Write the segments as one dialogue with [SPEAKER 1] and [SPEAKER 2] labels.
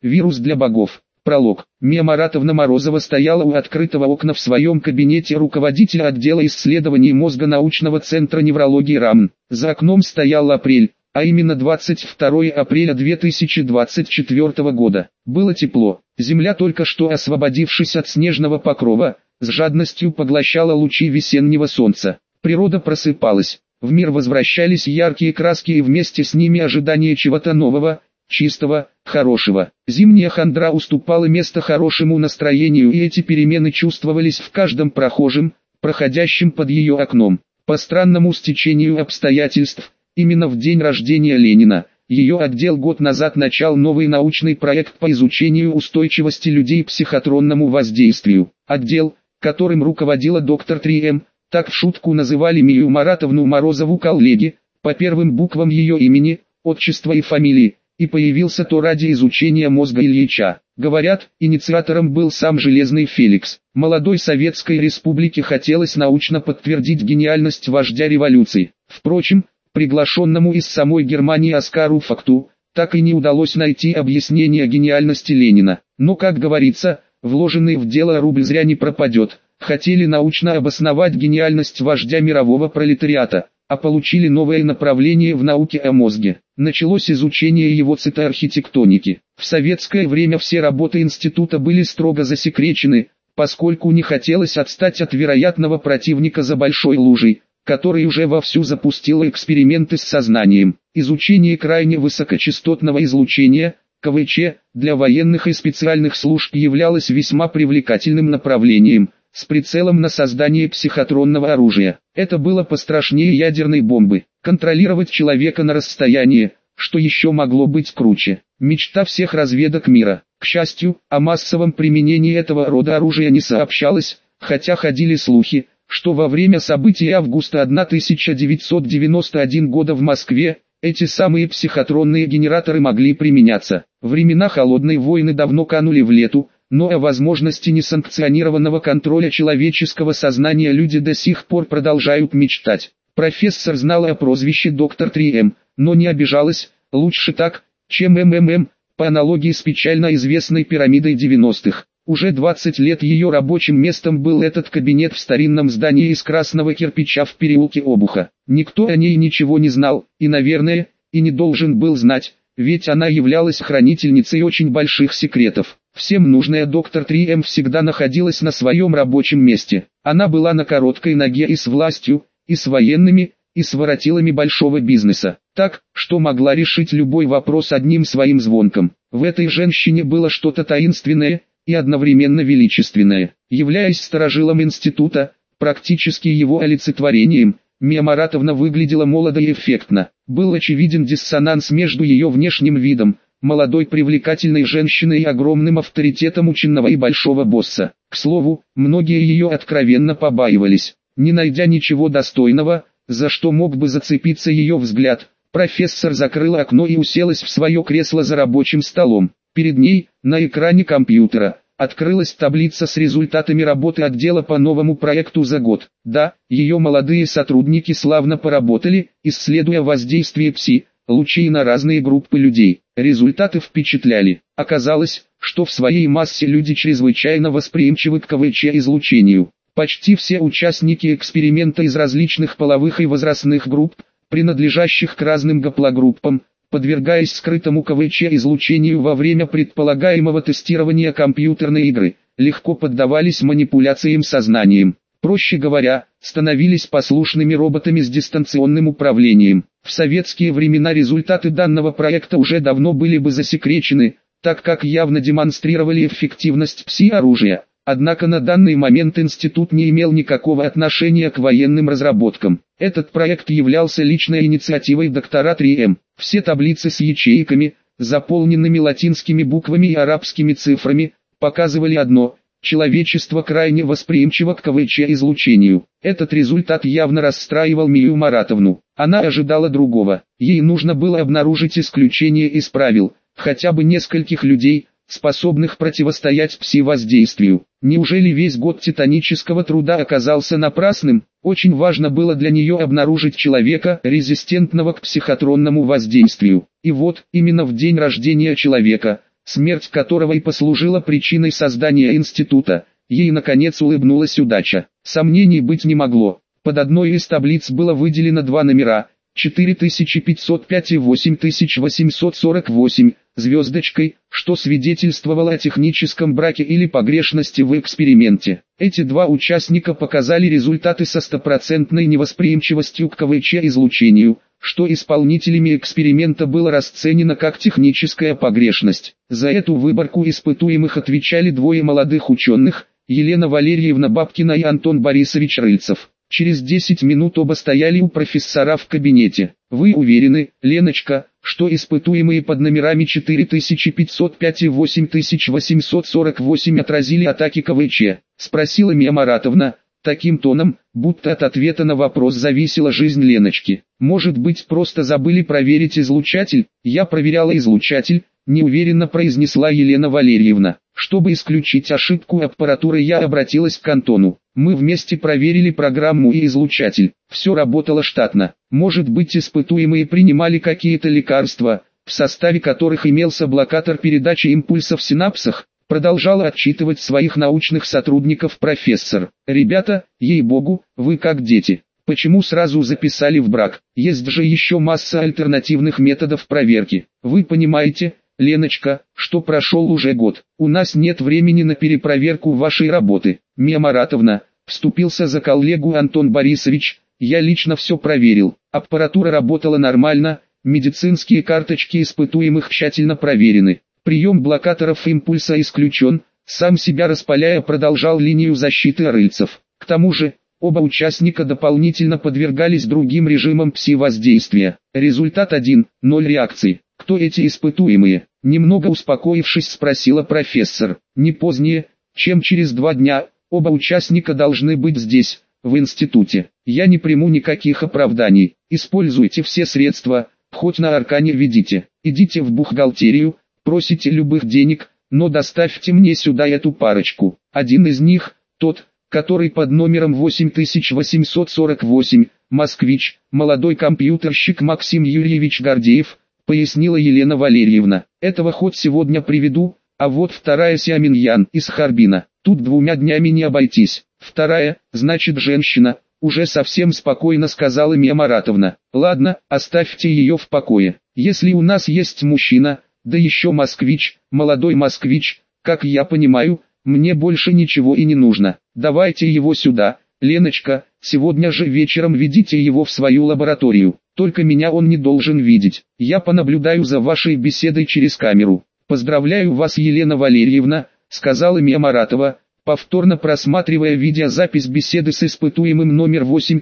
[SPEAKER 1] Вирус для богов. Пролог. Мия Маратовна Морозова стояла у открытого окна в своем кабинете руководителя отдела исследований мозга научного центра неврологии РАМН. За окном стоял апрель, а именно 22 апреля 2024 года. Было тепло. Земля, только что освободившись от снежного покрова, с жадностью поглощала лучи весеннего солнца. Природа просыпалась. В мир возвращались яркие краски и вместе с ними ожидание чего-то нового, чистого, хорошего. Зимняя хандра уступала место хорошему настроению, и эти перемены чувствовались в каждом прохожем, проходящем под ее окном. По странному стечению обстоятельств, именно в день рождения Ленина, ее отдел год назад начал новый научный проект по изучению устойчивости людей к психотронному воздействию. Отдел, которым руководила доктор 3М, так в шутку называли Мию Маратовну Морозову коллеги, по первым буквам ее имени, отчества и фамилии, и появился то ради изучения мозга Ильича. Говорят, инициатором был сам Железный Феликс. Молодой Советской Республике хотелось научно подтвердить гениальность вождя революции. Впрочем, приглашенному из самой Германии Оскару Факту, так и не удалось найти объяснение гениальности Ленина. Но, как говорится, вложенный в дело рубль зря не пропадет. Хотели научно обосновать гениальность вождя мирового пролетариата, а получили новое направление в науке о мозге. Началось изучение его цитоархитектоники. В советское время все работы института были строго засекречены, поскольку не хотелось отстать от вероятного противника за большой лужей, который уже вовсю запустил эксперименты с сознанием. Изучение крайне высокочастотного излучения, КВЧ, для военных и специальных служб являлось весьма привлекательным направлением, с прицелом на создание психотронного оружия. Это было пострашнее ядерной бомбы. Контролировать человека на расстоянии, что еще могло быть круче. Мечта всех разведок мира. К счастью, о массовом применении этого рода оружия не сообщалось, хотя ходили слухи, что во время событий августа 1991 года в Москве, эти самые психотронные генераторы могли применяться. Времена холодной войны давно канули в лету, но о возможности несанкционированного контроля человеческого сознания люди до сих пор продолжают мечтать. Профессор знала о прозвище доктор 3М, но не обижалась, лучше так, чем МММ, по аналогии с печально известной пирамидой 90-х. Уже 20 лет ее рабочим местом был этот кабинет в старинном здании из красного кирпича в переулке Обуха. Никто о ней ничего не знал, и, наверное, и не должен был знать, ведь она являлась хранительницей очень больших секретов. Всем нужная доктор 3М всегда находилась на своем рабочем месте. Она была на короткой ноге и с властью, и с военными, и с воротилами большого бизнеса. Так, что могла решить любой вопрос одним своим звонком. В этой женщине было что-то таинственное и одновременно величественное. Являясь старожилом института, практически его олицетворением, Мия Маратовна выглядела молодо и эффектно. Был очевиден диссонанс между ее внешним видом, молодой привлекательной женщиной, и огромным авторитетом ученого и большого босса. К слову, многие ее откровенно побаивались. Не найдя ничего достойного, за что мог бы зацепиться ее взгляд, профессор закрыла окно и уселась в свое кресло за рабочим столом. Перед ней, на экране компьютера, открылась таблица с результатами работы отдела по новому проекту за год. Да, ее молодые сотрудники славно поработали, исследуя воздействие ПСИ-лучей на разные группы людей. Результаты впечатляли. Оказалось, что в своей массе люди чрезвычайно восприимчивы к КВЧ-излучению. Почти все участники эксперимента из различных половых и возрастных групп, принадлежащих к разным гаплогруппам, подвергаясь скрытому КВЧ-излучению во время предполагаемого тестирования компьютерной игры, легко поддавались манипуляциям сознанием. Проще говоря, становились послушными роботами с дистанционным управлением. В советские времена результаты данного проекта уже давно были бы засекречены, так как явно демонстрировали эффективность ПСИ-оружия. Однако на данный момент институт не имел никакого отношения к военным разработкам. Этот проект являлся личной инициативой доктора 3М. Все таблицы с ячейками, заполненными латинскими буквами и арабскими цифрами, показывали одно: человечество крайне восприимчиво к КВЧ-излучению. Этот результат явно расстраивал Мию Маратовну. Она ожидала другого. Ей нужно было обнаружить исключение из правил, хотя бы нескольких людей, способных противостоять ПСИ-воздействию. Неужели весь год титанического труда оказался напрасным? Очень важно было для нее обнаружить человека, резистентного к психотронному воздействию. И вот, именно в день рождения человека, смерть которого и послужила причиной создания института. Ей наконец улыбнулась удача. Сомнений быть не могло. Под одной из таблиц было выделено два номера, 4505 и 8848, звездочкой, что свидетельствовало о техническом браке или погрешности в эксперименте. Эти два участника показали результаты со стопроцентной невосприимчивостью к КВЧ-излучению, что исполнителями эксперимента было расценено как техническая погрешность. За эту выборку испытуемых отвечали двое молодых ученых, Елена Валерьевна Бабкина и Антон Борисович Рыльцев. Через 10 минут оба стояли у профессора в кабинете. «Вы уверены, Леночка, что испытуемые под номерами 4505 и 8848 отразили атаки КВЧ?» – спросила Мия Маратовна, таким тоном, будто от ответа на вопрос зависела жизнь Леночки. «Может быть, просто забыли проверить излучатель?» «Я проверяла излучатель», – неуверенно произнесла Елена Валерьевна. Чтобы исключить ошибку аппаратуры, я обратилась к Антону. Мы вместе проверили программу и излучатель. Все работало штатно. Может быть, испытуемые принимали какие-то лекарства, в составе которых имелся блокатор передачи импульсов в синапсах? Продолжала отчитывать своих научных сотрудников профессор. «Ребята, ей-богу, вы как дети. Почему сразу записали в брак? Есть же еще масса альтернативных методов проверки. Вы понимаете, Леночка, что прошел уже год. У нас нет времени на перепроверку вашей работы». «Мия Маратовна», вступился за коллегу Антон Борисович, «я лично все проверил. Аппаратура работала нормально, медицинские карточки испытуемых тщательно проверены. Прием блокаторов импульса исключен», сам себя распаляя продолжал линию защиты Рыльцев. К тому же, оба участника дополнительно подвергались другим режимам пси-воздействия. Результат 1, 0 реакций. «Кто эти испытуемые?» Немного успокоившись, спросила профессор. «Не позднее, чем через 2 дня, оба участника должны быть здесь, в институте. Я не приму никаких оправданий. Используйте все средства, хоть на аркане ведите. Идите в бухгалтерию, просите любых денег, но доставьте мне сюда эту парочку. Один из них, тот, который под номером 8848, москвич, молодой компьютерщик Максим Юрьевич Гордеев», пояснила Елена Валерьевна. «Этого хоть сегодня приведу, а вот вторая Сяминьян из Харбина. Тут 2 днями не обойтись». «Вторая, значит женщина», уже совсем спокойно сказала Мия Маратовна. «Ладно, оставьте ее в покое. Если у нас есть мужчина, да еще москвич, молодой москвич, как я понимаю, мне больше ничего и не нужно. Давайте его сюда, Леночка, сегодня же вечером ведите его в свою лабораторию. Только меня он не должен видеть. Я понаблюдаю за вашей беседой через камеру». «Поздравляю вас, Елена Валерьевна», сказала Мия Маратова, повторно просматривая видеозапись беседы с испытуемым номер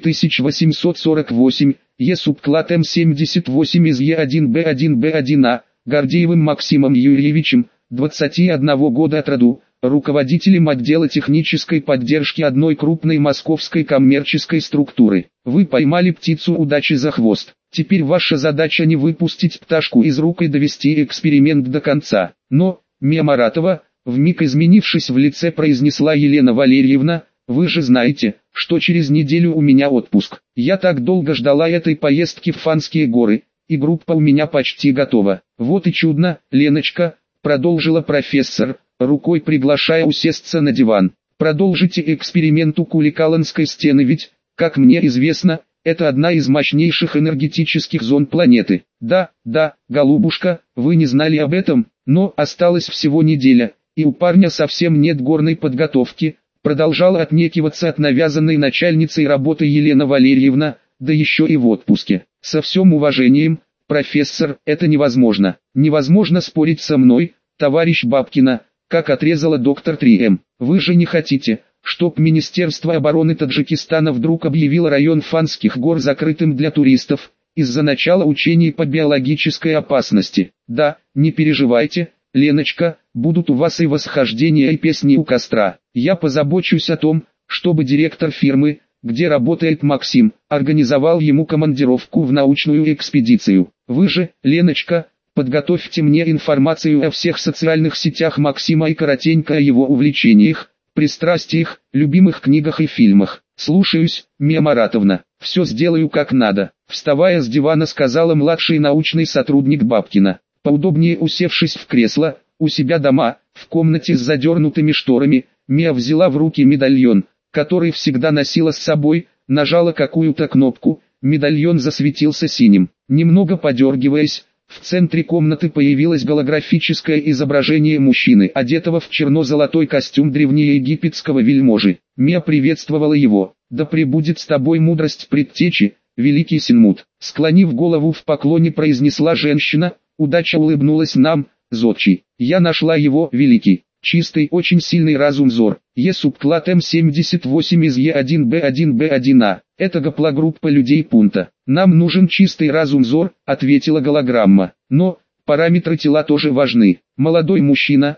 [SPEAKER 1] 8848, Е-субклад М78 из Е1Б1Б1А, Гордеевым Максимом Юрьевичем, 21 года от роду, руководителем отдела технической поддержки одной крупной московской коммерческой структуры. Вы поймали птицу удачи за хвост. Теперь ваша задача не выпустить пташку из рук и довести эксперимент до конца. Но, Мия Маратова, вмиг изменившись в лице, произнесла Елена Валерьевна, вы же знаете, что через неделю у меня отпуск. Я так долго ждала этой поездки в Фанские горы, и группа у меня почти готова. Вот и чудно, Леночка, продолжила профессор, рукой приглашая усесться на диван. Продолжите эксперимент у Куликаланской стены, ведь, как мне известно, это одна из мощнейших энергетических зон планеты. Да, голубушка, вы не знали об этом, но осталась всего неделя, и у парня совсем нет горной подготовки, продолжала отнекиваться от навязанной начальницей работы Елена Валерьевна, да еще и в отпуске. Со всем уважением, профессор, это невозможно. Невозможно спорить со мной, товарищ Бабкина, как отрезала доктор 3М. Вы же не хотите, чтоб Министерство обороны Таджикистана вдруг объявило район Фанских гор закрытым для туристов, из-за начала учений по биологической опасности. Да, не переживайте, Леночка, будут у вас и восхождения, и песни у костра. Я позабочусь о том, чтобы директор фирмы, где работает Максим, организовал ему командировку в научную экспедицию. Вы же, Леночка, подготовьте мне информацию о всех социальных сетях Максима и коротенько о его увлечениях, пристрастиях, любимых книгах и фильмах. Слушаюсь, Мия Маратовна, все сделаю как надо. Вставая с дивана, сказала младший научный сотрудник Бабкина. Поудобнее усевшись в кресло, У себя дома, в комнате с задернутыми шторами, Мия взяла в руки медальон, который всегда носила с собой, нажала какую-то кнопку, медальон засветился синим. Немного подергиваясь, в центре комнаты появилось голографическое изображение мужчины, одетого в черно-золотой костюм древнеегипетского вельможи. Мия приветствовала его. «Да пребудет с тобой мудрость предтечи, великий Синмут». Склонив голову в поклоне, произнесла женщина. «Удача улыбнулась нам, зодчий. Я нашла его, великий, чистый, очень сильный разум Зор. Е-субклад М78 из Е1Б1Б1А. Это гаплогруппа людей пункта. Нам нужен чистый разум Зор», ответила голограмма. «Но, параметры тела тоже важны. Молодой мужчина,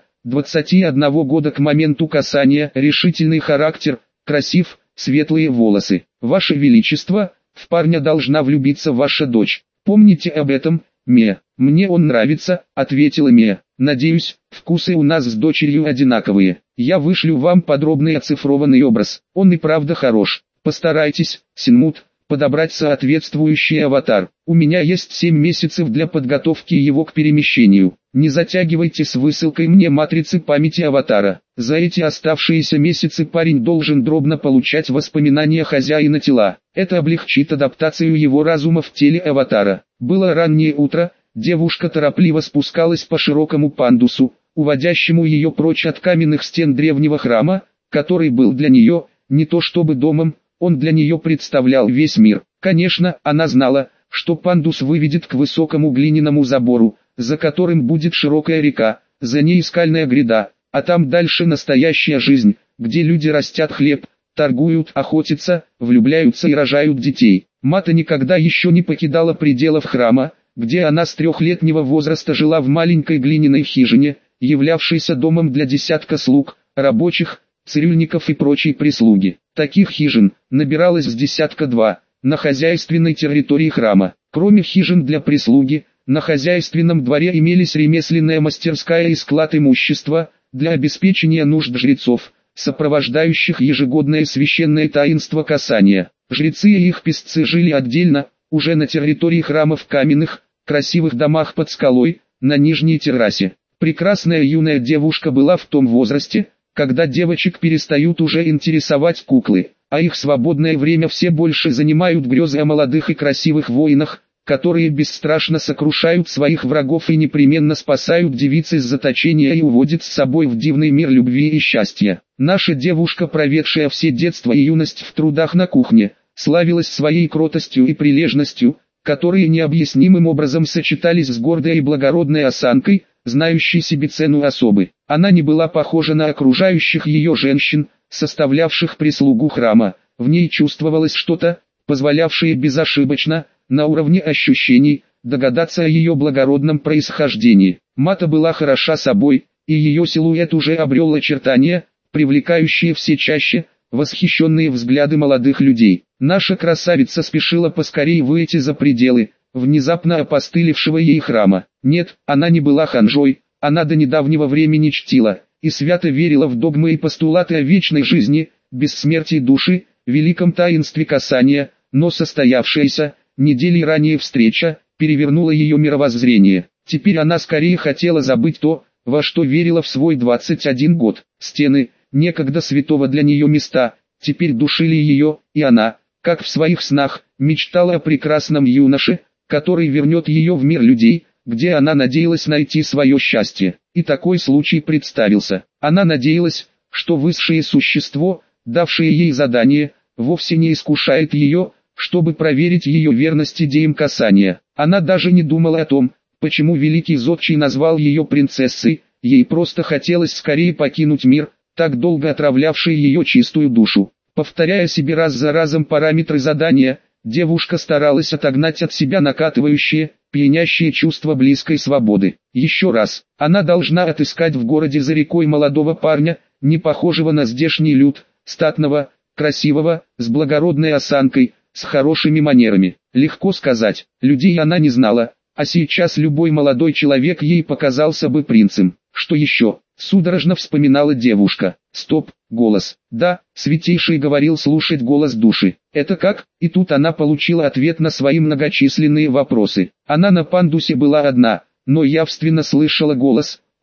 [SPEAKER 1] 21 года к моменту касания, решительный характер, красив, светлые волосы. Ваше Величество, в парня должна влюбиться ваша дочь. Помните об этом, Мия». «Мне он нравится», ответила Мия. «Надеюсь, вкусы у нас с дочерью одинаковые. Я вышлю вам подробный оцифрованный образ. Он и правда хорош. Постарайтесь, Синмут, подобрать соответствующий аватар. У меня есть 7 месяцев для подготовки его к перемещению. Не затягивайте с высылкой мне матрицы памяти аватара. За эти оставшиеся месяцы парень должен дробно получать воспоминания хозяина тела. Это облегчит адаптацию его разума в теле аватара». Было раннее утро, девушка торопливо спускалась по широкому пандусу, уводящему ее прочь от каменных стен древнего храма, который был для нее, не то чтобы домом, он для нее представлял весь мир. Конечно, она знала, что пандус выведет к высокому глиняному забору, за которым будет широкая река, за ней скальная гряда, а там дальше настоящая жизнь, где люди растят хлеб, торгуют, охотятся, влюбляются и рожают детей. Мата никогда еще не покидала пределов храма, где она с 3-летнего возраста жила в маленькой глиняной хижине, являвшейся домом для десятка слуг, рабочих, цирюльников и прочей прислуги. Таких хижин набиралось с десятка-два на хозяйственной территории храма. Кроме хижин для прислуги, на хозяйственном дворе имелись ремесленная мастерская и склад имущества для обеспечения нужд жрецов, сопровождающих ежегодное священное таинство касания. Жрецы и их песцы жили отдельно, уже на территории храма в каменных, красивых домах под скалой, на нижней террасе. Прекрасная юная девушка была в том возрасте, когда девочек перестают уже интересовать куклы, а их свободное время все больше занимают грезы о молодых и красивых воинах, которые бесстрашно сокрушают своих врагов и непременно спасают девиц из заточения и уводят с собой в дивный мир любви и счастья. Наша девушка, проведшая все детство и юность в трудах на кухне, славилась своей кротостью и прилежностью, которые необъяснимым образом сочетались с гордой и благородной осанкой, знающей себе цену особы. Она не была похожа на окружающих ее женщин, составлявших прислугу храма. В ней чувствовалось что-то, позволявшее безошибочно, на уровне ощущений, догадаться о ее благородном происхождении. Мата была хороша собой, и ее силуэт уже обрел очертания, привлекающие все чаще восхищенные взгляды молодых людей. Наша красавица спешила поскорее выйти за пределы внезапно опостылевшего ей храма. Нет, она не была ханжой, она до недавнего времени чтила и свято верила в догмы и постулаты о вечной жизни, бессмертии души, великом таинстве касания, но состоявшаяся недели ранее встреча перевернула ее мировоззрение. Теперь она скорее хотела забыть то, во что верила в свой 21 год. Стены, некогда святого для нее места, теперь душили ее, и она, как в своих снах, мечтала о прекрасном юноше, который вернет ее в мир людей, где она надеялась найти свое счастье. И такой случай представился. Она надеялась, что высшее существо, давшее ей задание, вовсе не искушает ее, чтобы проверить ее верность идеям касания. Она даже не думала о том, почему великий зодчий назвал ее принцессой, ей просто хотелось скорее покинуть мир, так долго отравлявший ее чистую душу. Повторяя себе раз за разом параметры задания, девушка старалась отогнать от себя накатывающее, пьянящее чувство близкой свободы. Еще раз, она должна отыскать в городе за рекой молодого парня, не похожего на здешний люд, статного, красивого, с благородной осанкой, с хорошими манерами. Легко сказать, людей она не знала, а сейчас любой молодой человек ей показался бы принцем. Что еще? Судорожно вспоминала девушка. Стоп, голос. Да, Святейший говорил слушать голос души. Это как? И тут она получила ответ на свои многочисленные вопросы. Она на пандусе была одна, но явственно слышала голос.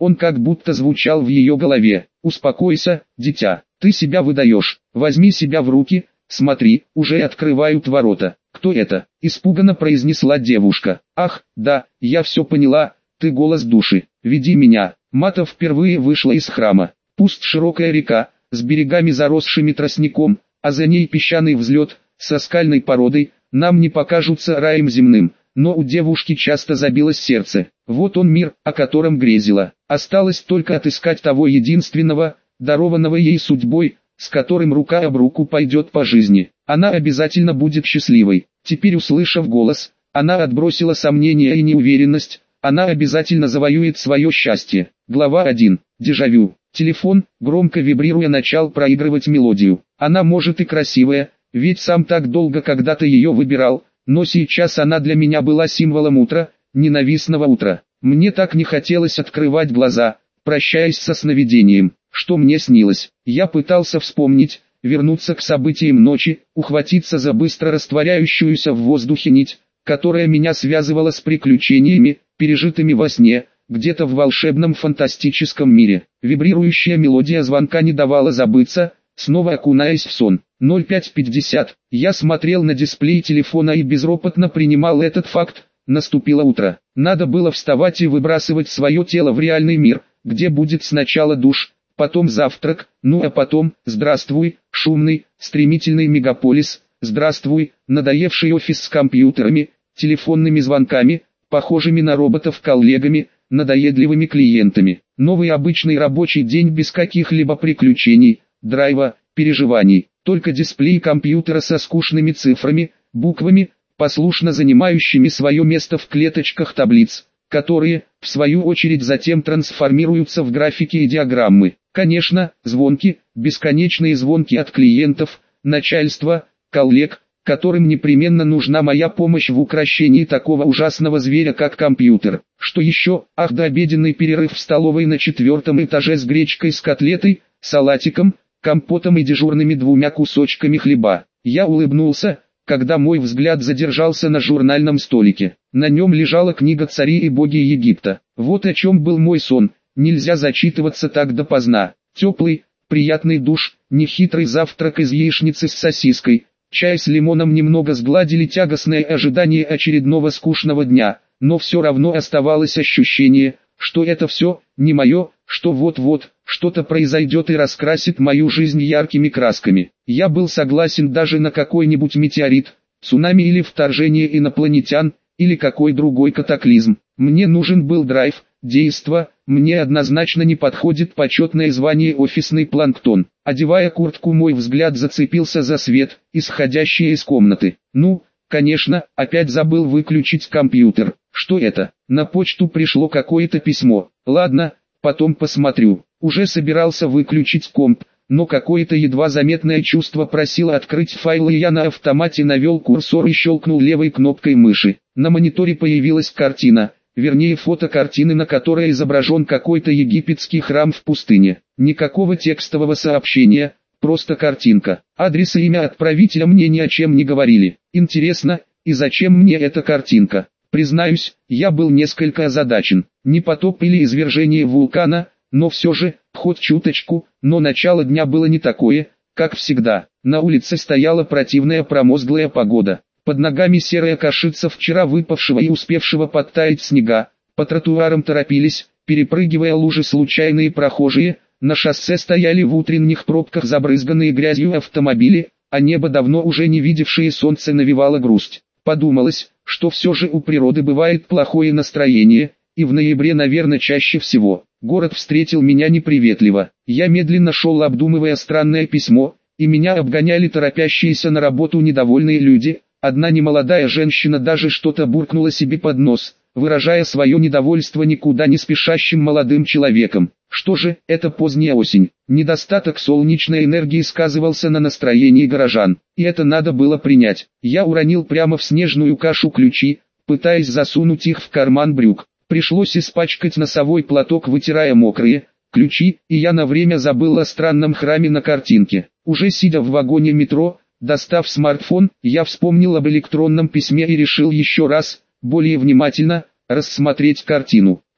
[SPEAKER 1] Он как будто звучал в ее голове. «Успокойся, дитя, ты себя выдаешь, возьми себя в руки, смотри, уже открывают ворота». «Кто это?» – испуганно произнесла девушка. «Ах, да, я все поняла, ты голос души, веди меня». Мата впервые вышла из храма. Пусть широкая река, с берегами заросшими тростником, а за ней песчаный взлет, со скальной породой, нам не покажутся раем земным, но у девушки часто забилось сердце. Вот он мир, о котором грезила. Осталось только отыскать того единственного, дарованного ей судьбой, с которым рука об руку пойдет по жизни. Она обязательно будет счастливой. Теперь, услышав голос, она отбросила сомнения и неуверенность, она обязательно завоюет свое счастье. Глава 1. Дежавю. Телефон, громко вибрируя, начал проигрывать мелодию. Она может и красивая, ведь сам так долго когда-то ее выбирал, но сейчас она для меня была символом утра, ненавистного утра. Мне так не хотелось открывать глаза, прощаясь со сновидением, что мне снилось. Я пытался вспомнить, вернуться к событиям ночи, ухватиться за быстро растворяющуюся в воздухе нить, которая меня связывала с приключениями, пережитыми во сне, где-то в волшебном фантастическом мире. Вибрирующая мелодия звонка не давала забыться, снова окунаясь в сон. 05:50. Я смотрел на дисплей телефона и безропотно принимал этот факт. Наступило утро. Надо было вставать и выбрасывать свое тело в реальный мир, где будет сначала душ, потом завтрак, ну а потом, здравствуй, шумный, стремительный мегаполис, здравствуй, надоевший офис с компьютерами, телефонными звонками, похожими на роботов коллегами, надоедливыми клиентами. Новый обычный рабочий день без каких-либо приключений, драйва, переживаний. Только дисплей компьютера со скучными цифрами, буквами, послушно занимающими свое место в клеточках таблиц, которые, в свою очередь, затем трансформируются в графики и диаграммы. Конечно, звонки, бесконечные звонки от клиентов, начальства, коллег, которым непременно нужна моя помощь в укрощении такого ужасного зверя, как компьютер. Что еще? Ах да, обеденный перерыв в столовой на 4-м этаже с гречкой с котлетой, салатиком, компотом и дежурными 2 кусочками хлеба. Я улыбнулся, когда мой взгляд задержался на журнальном столике. На нем лежала книга «Цари и боги Египта». Вот о чем был мой сон. Нельзя зачитываться так допоздна. Теплый, приятный душ, нехитрый завтрак из яичницы с сосиской, чай с лимоном немного сгладили тягостное ожидание очередного скучного дня, но все равно оставалось ощущение, что это все не мое, что вот-вот что-то произойдет и раскрасит мою жизнь яркими красками. Я был согласен даже на какой-нибудь метеорит, цунами или вторжение инопланетян, или какой другой катаклизм. Мне нужен был драйв, действо, мне однозначно не подходит почетное звание офисный планктон. Одевая куртку, мой взгляд зацепился за свет, исходящий из комнаты. Ну, конечно, опять забыл выключить компьютер. Что это? На почту пришло какое-то письмо. Ладно, потом посмотрю. Уже собирался выключить комп, но какое-то едва заметное чувство просило открыть файл, и я на автомате навел курсор и щелкнул левой кнопкой мыши. На мониторе появилась картина, вернее фото картины, на которой изображен какой-то египетский храм в пустыне. Никакого текстового сообщения, просто картинка. Адрес и имя отправителя мне ни о чем не говорили. Интересно, и зачем мне эта картинка? Признаюсь, я был несколько озадачен. Не потоп или извержение вулкана, но все же, хоть чуточку, но начало дня было не такое, как всегда. На улице стояла противная промозглая погода. Под ногами серая кашица вчера выпавшего и успевшего подтаять снега. По тротуарам торопились, перепрыгивая лужи, случайные прохожие. На шоссе стояли в утренних пробках забрызганные грязью автомобили, а небо, давно уже не видевшее солнце, навевало грусть. Подумалось, что все же у природы бывает плохое настроение, и в ноябре, наверное, чаще всего. Город встретил меня неприветливо. Я медленно шел, обдумывая странное письмо, и меня обгоняли торопящиеся на работу недовольные люди. Одна немолодая женщина даже что-то буркнула себе под нос, выражая свое недовольство никуда не спешащим молодым человеком. Что же, это поздняя осень. Недостаток солнечной энергии сказывался на настроении горожан, и это надо было принять. Я уронил прямо в снежную кашу ключи, пытаясь засунуть их в карман брюк. Пришлось испачкать носовой платок, вытирая мокрые ключи, и я на время забыл о странном храме на картинке. Уже сидя в вагоне метро, достав смартфон, я вспомнил об электронном письме и решил еще раз, более внимательно, рассмотреть картину.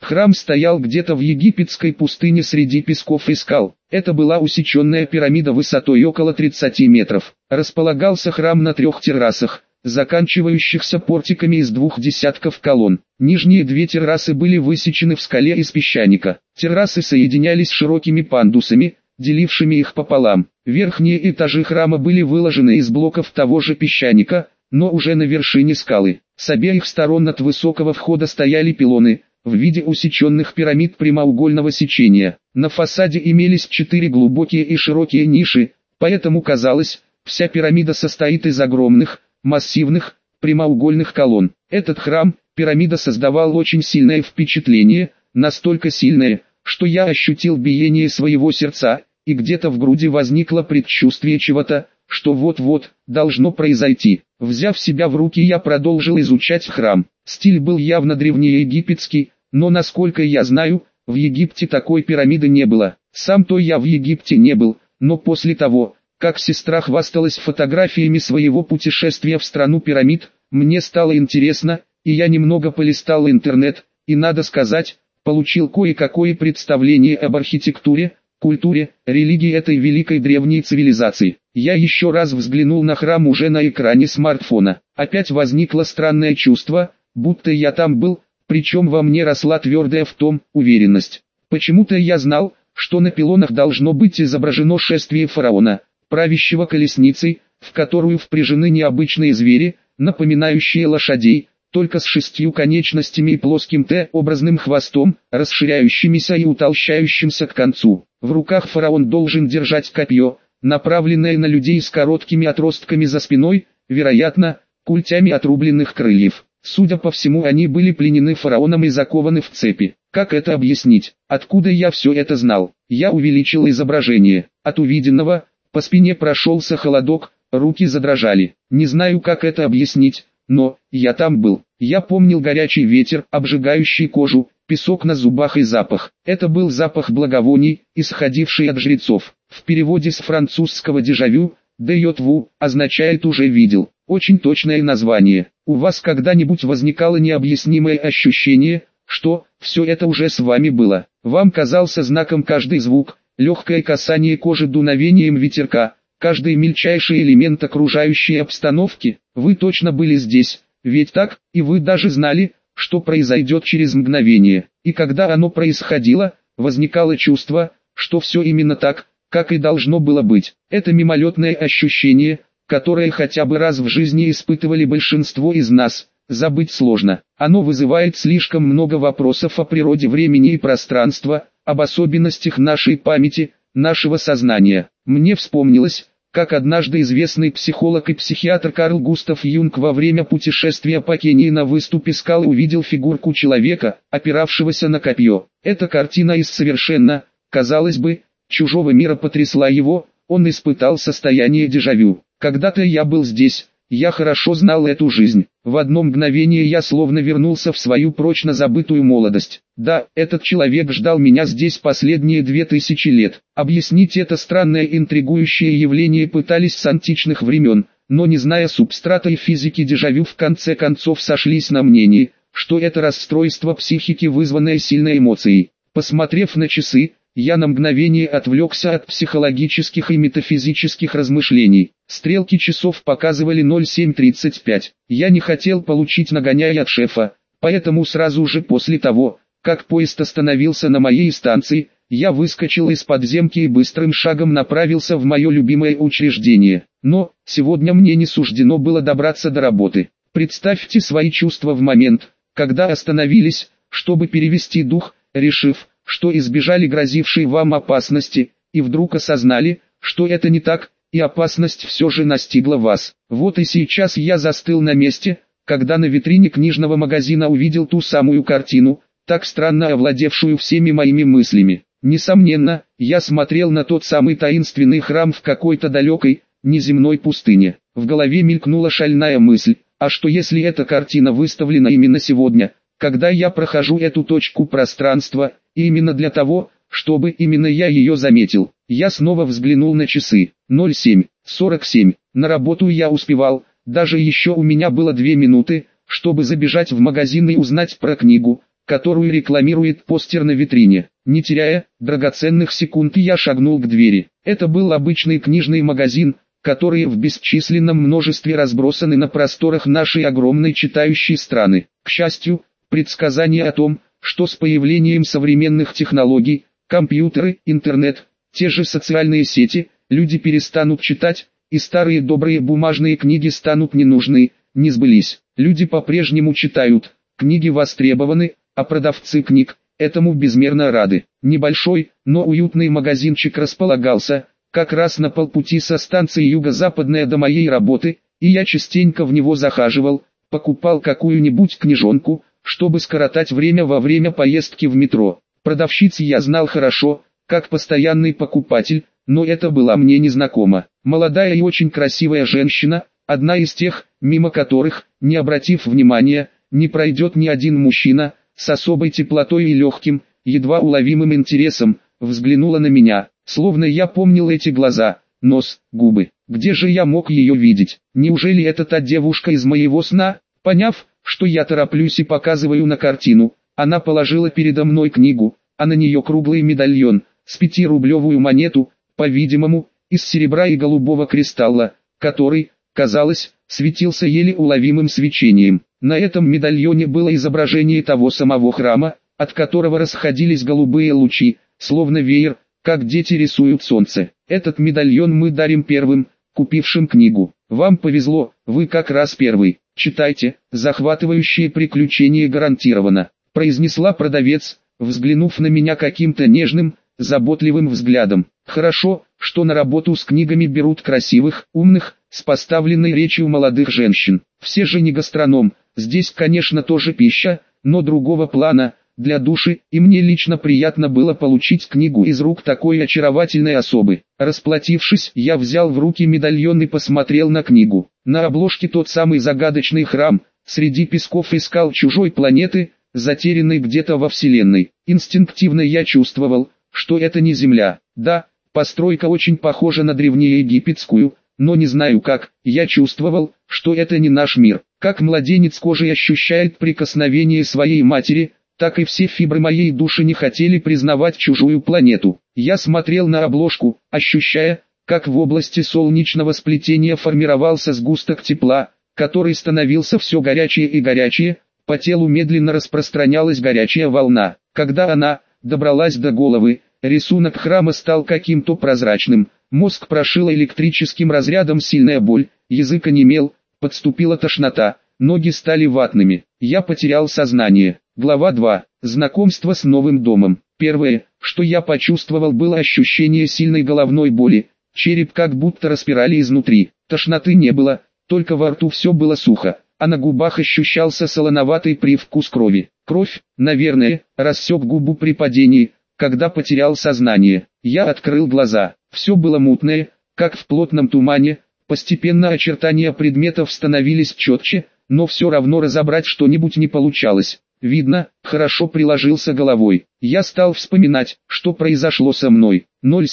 [SPEAKER 1] Храм стоял где-то в египетской пустыне среди песков и скал. Это была усеченная пирамида высотой около 30 метров. Располагался храм на 3 террасах, заканчивающихся портиками из 2 десятков колонн. Нижние 2 террасы были высечены в скале из песчаника. Террасы соединялись широкими пандусами, делившими их пополам. Верхние этажи храма были выложены из блоков того же песчаника, но уже на вершине скалы. С обеих сторон от высокого входа стояли пилоны, в виде усеченных пирамид прямоугольного сечения. На фасаде имелись 4 глубокие и широкие ниши, поэтому казалось, вся пирамида состоит из огромных, массивных, прямоугольных колонн. Этот храм, пирамида создавал очень сильное впечатление, настолько сильное, что я ощутил биение своего сердца, и где-то в груди возникло предчувствие чего-то, что вот-вот должно произойти. Взяв себя в руки, я продолжил изучать храм. Стиль был явно древнеегипетский, но насколько я знаю, в Египте такой пирамиды не было. Сам-то я в Египте не был, но после того, как сестра хвасталась фотографиями своего путешествия в страну пирамид, мне стало интересно, и я немного полистал интернет, и надо сказать, получил кое-какое представление об архитектуре, культуре, религии этой великой древней цивилизации. Я еще раз взглянул на храм уже на экране смартфона. Опять возникло странное чувство, будто я там был, причем во мне росла твердая в том уверенность. Почему-то я знал, что на пилонах должно быть изображено шествие фараона, правящего колесницей, в которую впряжены необычные звери, напоминающие лошадей, только с 6 конечностями и плоским Т-образным хвостом, расширяющимися и утолщающимся к концу. В руках фараон должен держать копье, направленное на людей с короткими отростками за спиной, вероятно, культями отрубленных крыльев. Судя по всему, они были пленены фараоном и закованы в цепи. Как это объяснить? Откуда я все это знал? Я увеличил изображение. От увиденного по спине прошелся холодок, руки задрожали. Не знаю, как это объяснить, но я там был. Я помнил горячий ветер, обжигающий кожу, песок на зубах и запах. Это был запах благовоний, исходивший от жрецов. В переводе с французского «дежавю», «дежавю» означает «уже видел». Очень точное название. У вас когда-нибудь возникало необъяснимое ощущение, что все это уже с вами было? Вам казался знаком каждый звук, легкое касание кожи дуновением ветерка, каждый мельчайший элемент окружающей обстановки? Вы точно были здесь, ведь так, и вы даже знали, что произойдет через мгновение. И когда оно происходило, возникало чувство, что все именно так, как и должно было быть. Это мимолетное ощущение, которое хотя бы раз в жизни испытывали большинство из нас, забыть сложно. Оно вызывает слишком много вопросов о природе времени и пространства, об особенностях нашей памяти, нашего сознания. Мне вспомнилось, как однажды известный психолог и психиатр Карл Густав Юнг во время путешествия по Кении на выступе скалы увидел фигурку человека, опиравшегося на копье. Эта картина из совершенно, казалось бы, чужого мира потрясла его, он испытал состояние дежавю. Когда-то я был здесь, я хорошо знал эту жизнь. В одно мгновение я словно вернулся в свою прочно забытую молодость. Да, этот человек ждал меня здесь последние 2000 лет. Объяснить это странное интригующее явление пытались с античных времен, но не зная субстрата и физики дежавю в конце концов сошлись на мнении, что это расстройство психики, вызванное сильной эмоцией. Посмотрев на часы, я на мгновение отвлекся от психологических и метафизических размышлений. Стрелки часов показывали 07:35. Я не хотел получить нагоняй от шефа, поэтому сразу же после того, как поезд остановился на моей станции, я выскочил из подземки и быстрым шагом направился в мое любимое учреждение. Но сегодня мне не суждено было добраться до работы. Представьте свои чувства в момент, когда остановились, чтобы перевести дух, решив, что избежали грозившей вам опасности, и вдруг осознали, что это не так, и опасность все же настигла вас. Вот и сейчас я застыл на месте, когда на витрине книжного магазина увидел ту самую картину, так странно овладевшую всеми моими мыслями. Несомненно, я смотрел на тот самый таинственный храм в какой-то далекой, неземной пустыне. В голове мелькнула шальная мысль, а что если эта картина выставлена именно сегодня, когда я прохожу эту точку пространства, и именно для того, чтобы именно я ее заметил. Я снова взглянул на часы. 07:47. На работу я успевал, даже еще у меня было 2 минуты, чтобы забежать в магазин и узнать про книгу, которую рекламирует постер на витрине. Не теряя драгоценных секунд, я шагнул к двери. Это был обычный книжный магазин, которые в бесчисленном множестве разбросаны на просторах нашей огромной читающей страны. К счастью, предсказание о том, что с появлением современных технологий, компьютеры, интернет, те же социальные сети, люди перестанут читать, и старые добрые бумажные книги станут не нужны, не сбылись. Люди по-прежнему читают, книги востребованы, а продавцы книг этому безмерно рады. Небольшой, но уютный магазинчик располагался как раз на полпути со станции юго-западная до моей работы, и я частенько в него захаживал, покупал какую-нибудь книжонку, чтобы скоротать время во время поездки в метро. Продавщиц я знал хорошо, как постоянный покупатель, но это была мне незнакома. Молодая и очень красивая женщина, одна из тех, мимо которых, не обратив внимания, не пройдет ни один мужчина, с особой теплотой и легким, едва уловимым интересом, взглянула на меня, словно я помнил эти глаза, нос, губы. Где же я мог ее видеть? Неужели это та девушка из моего сна? Поняв, что я тороплюсь и показываю на картину, она положила передо мной книгу, а на нее круглый медальон, с 5-рублевую монету, по-видимому, из серебра и голубого кристалла, который, казалось, светился еле уловимым свечением. На этом медальоне было изображение того самого храма, от которого расходились голубые лучи, словно веер, как дети рисуют солнце. Этот медальон мы дарим первым, купившим книгу. Вам повезло, вы как раз первый. Читайте, захватывающие приключения гарантировано, произнесла продавец, взглянув на меня каким-то нежным, заботливым взглядом. Хорошо, что на работу с книгами берут красивых, умных, с поставленной речью молодых женщин. Все же не гастроном, здесь, конечно, тоже пища, но другого плана, для души, и мне лично приятно было получить книгу из рук такой очаровательной особы. Расплатившись, я взял в руки медальон и посмотрел на книгу. На обложке тот самый загадочный храм, среди песков и скал чужой планеты, затерянной где-то во Вселенной. Инстинктивно я чувствовал, что это не Земля. Да, постройка очень похожа на древнеегипетскую, но не знаю как, я чувствовал, что это не наш мир. Как младенец кожей ощущает прикосновение своей матери, так и все фибры моей души не хотели признавать чужую планету. Я смотрел на обложку, ощущая, как в области солнечного сплетения формировался сгусток тепла, который становился все горячее и горячее, по телу медленно распространялась горячая волна. Когда она добралась до головы, рисунок храма стал каким-то прозрачным, мозг прошила электрическим разрядом сильная боль, язык онемел, подступила тошнота, ноги стали ватными. Я потерял сознание. Глава 2. Знакомство с новым домом. Первое, что я почувствовал, было ощущение сильной головной боли, череп как будто распирали изнутри. Тошноты не было, только во рту все было сухо, а на губах ощущался солоноватый привкус крови. Кровь, наверное, рассек губу при падении, когда потерял сознание. Я открыл глаза, все было мутное, как в плотном тумане, постепенно очертания предметов становились четче, но все равно разобрать что-нибудь не получалось. Видно, хорошо приложился головой. Я стал вспоминать, что произошло со мной.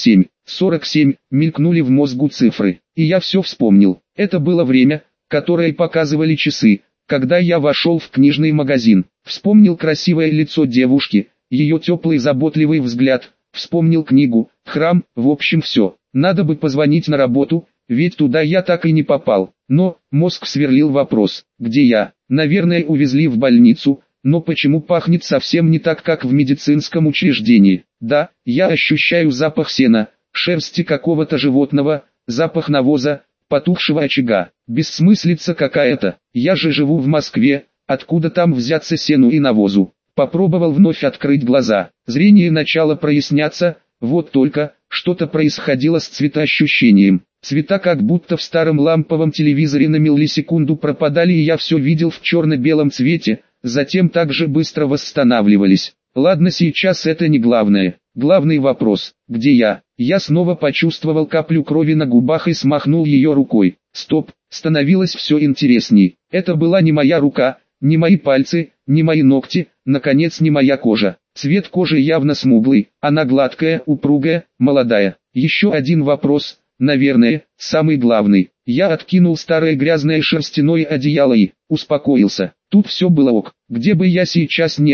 [SPEAKER 1] 07:47 мелькнули в мозгу цифры, и я все вспомнил. Это было время, которое показывали часы, когда я вошел в книжный магазин. Вспомнил красивое лицо девушки, ее теплый заботливый взгляд, вспомнил книгу, храм, в общем все. Надо бы позвонить на работу, ведь туда я так и не попал. Но мозг сверлил вопрос: где я? Наверное, увезли в больницу. Но почему пахнет совсем не так, как в медицинском учреждении? Да, я ощущаю запах сена, шерсти какого-то животного, запах навоза, потухшего очага. Бессмыслица какая-то. Я же живу в Москве, откуда там взяться сену и навозу? Попробовал вновь открыть глаза. Зрение начало проясняться, вот только, что-то происходило с цветоощущением. Цвета как будто в старом ламповом телевизоре на миллисекунду пропадали, и я все видел в черно-белом цвете, затем также быстро восстанавливались. Ладно, сейчас это не главное. Главный вопрос: где я? Я снова почувствовал каплю крови на губах и смахнул ее рукой. Стоп, становилось все интересней. Это была не моя рука, не мои пальцы, не мои ногти, наконец не моя кожа. Цвет кожи явно смуглый, она гладкая, упругая, молодая. Еще один вопрос, наверное, самый главный. Я откинул старое грязное шерстяное одеяло и успокоился. Тут все было ок. Где бы я сейчас не был,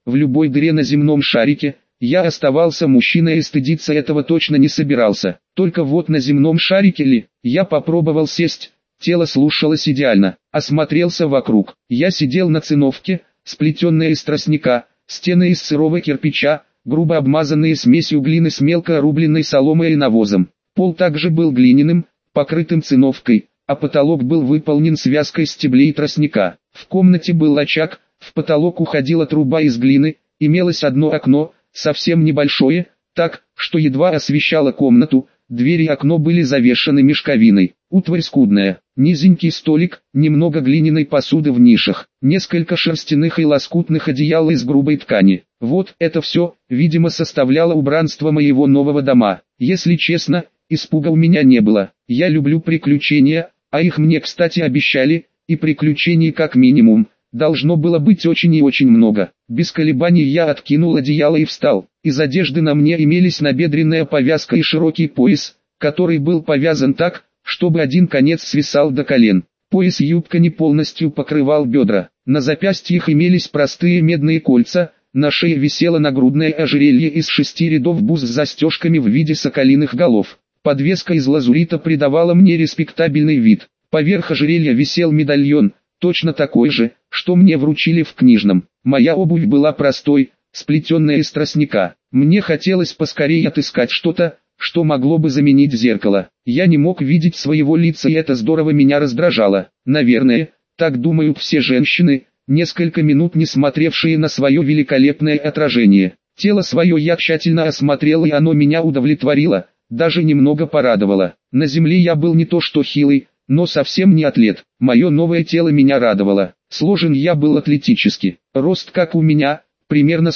[SPEAKER 1] в любой дыре на земном шарике, я оставался мужчиной и стыдиться этого точно не собирался. Только вот на земном шарике ли, я попробовал сесть, тело слушалось идеально, осмотрелся вокруг. Я сидел на циновке, сплетенной из тростника, стены из сырого кирпича, грубо обмазанные смесью глины с мелко рубленной соломой и навозом. Пол также был глиняным, покрытым циновкой, а потолок был выполнен связкой стеблей тростника. В комнате был очаг, в потолок уходила труба из глины, имелось одно окно, совсем небольшое, так, что едва освещало комнату, дверь и окно были завешаны мешковиной. Утварь скудная, низенький столик, немного глиняной посуды в нишах, несколько шерстяных и лоскутных одеял из грубой ткани. Вот это все, видимо, составляло убранство моего нового дома. Если честно, испуга у меня не было. Я люблю приключения, а их мне, кстати, обещали, и приключений как минимум должно было быть очень и очень много. Без колебаний я откинул одеяло и встал. Из одежды на мне имелись набедренная повязка и широкий пояс, который был повязан так, чтобы один конец свисал до колен. Пояс и юбка не полностью покрывал бедра. На запястьях имелись простые медные кольца, на шее висело нагрудное ожерелье из 6 рядов бус с застежками в виде соколиных голов. Подвеска из лазурита придавала мне респектабельный вид. Поверх ожерелья висел медальон, точно такой же, что мне вручили в книжном. Моя обувь была простой, сплетенная из тростника. Мне хотелось поскорее отыскать что-то, что могло бы заменить зеркало. Я не мог видеть своего лица, и это здорово меня раздражало. Наверное, так думают все женщины, несколько минут не смотревшие на свое великолепное отражение. Тело свое я тщательно осмотрел, и оно меня удовлетворило, даже немного порадовало. На земле я был не то что хилый, но совсем не атлет. Мое новое тело меня радовало. Сложен я был атлетически. Рост как у меня, примерно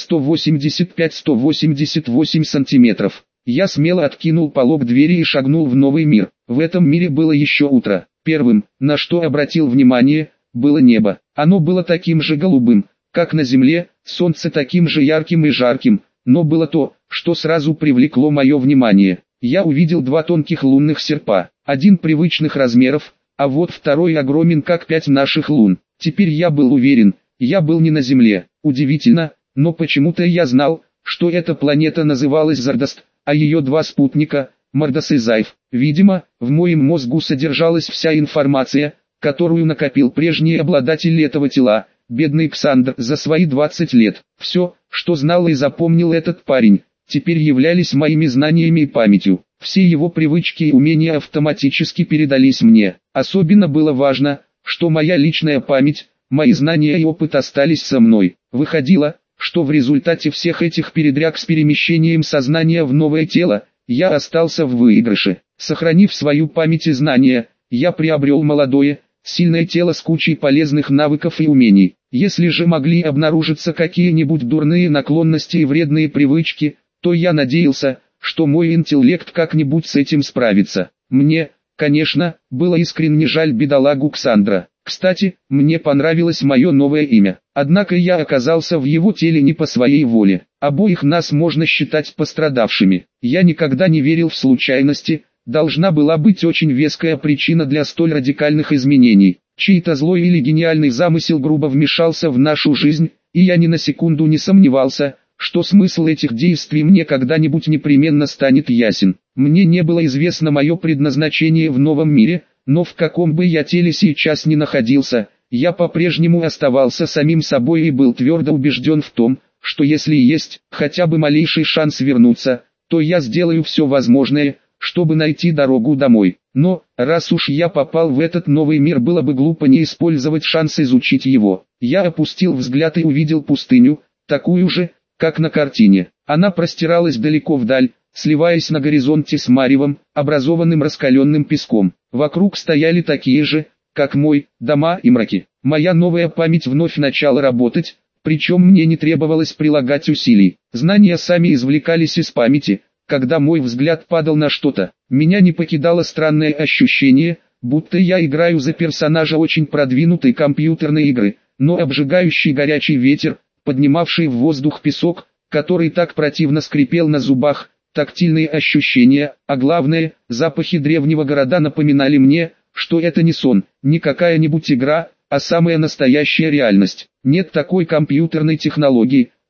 [SPEAKER 1] 185-188 сантиметров. Я смело откинул полог двери и шагнул в новый мир. В этом мире было еще утро. Первым, на что обратил внимание, было небо. Оно было таким же голубым, как на земле, солнце таким же ярким и жарким, но было то, что сразу привлекло мое внимание. Я увидел 2 тонких лунных серпа, один привычных размеров, а вот второй огромен как 5 наших лун. Теперь я был уверен, я был не на Земле. Удивительно, но почему-то я знал, что эта планета называлась Зардаст, а ее 2 спутника – Мордос и Зайф. Видимо, в моем мозгу содержалась вся информация, которую накопил прежний обладатель этого тела, бедный Ксандр, за свои 20 лет. Все, что знал и запомнил этот парень, теперь являлись моими знаниями и памятью. Все его привычки и умения автоматически передались мне. Особенно было важно, что моя личная память, мои знания и опыт остались со мной. Выходило, что в результате всех этих передряг с перемещением сознания в новое тело, я остался в выигрыше. Сохранив свою память и знания, я приобрел молодое, сильное тело с кучей полезных навыков и умений. Если же могли обнаружиться какие-нибудь дурные наклонности и вредные привычки, то я надеялся, что мой интеллект как-нибудь с этим справится. Мне, конечно, было искренне жаль бедолагу Ксандра. Кстати, мне понравилось мое новое имя. Однако я оказался в его теле не по своей воле. Обоих нас можно считать пострадавшими. Я никогда не верил в случайности. Должна была быть очень веская причина для столь радикальных изменений. Чей-то злой или гениальный замысел грубо вмешался в нашу жизнь, и я ни на секунду не сомневался, что смысл этих действий мне когда-нибудь непременно станет ясен. Мне не было известно мое предназначение в новом мире, но в каком бы я теле сейчас ни находился, я по-прежнему оставался самим собой и был твердо убежден в том, что если есть хотя бы малейший шанс вернуться, то я сделаю все возможное, чтобы найти дорогу домой. Но, раз уж я попал в этот новый мир, было бы глупо не использовать шанс изучить его. Я опустил взгляд и увидел пустыню, такую же, как на картине. Она простиралась далеко вдаль, сливаясь на горизонте с маревом, образованным раскаленным песком. Вокруг стояли такие же, как мой, дома и мраки. Моя новая память вновь начала работать, причем мне не требовалось прилагать усилий. Знания сами извлекались из памяти, когда мой взгляд падал на что-то. Меня не покидало странное ощущение, будто я играю за персонажа очень продвинутой компьютерной игры, но обжигающий горячий ветер, поднимавший в воздух песок, который так противно скрипел на зубах, тактильные ощущения, а главное, запахи древнего города напоминали мне, что это не сон, не какая-нибудь игра, а самая настоящая реальность. Нет такой компьютерной технологии,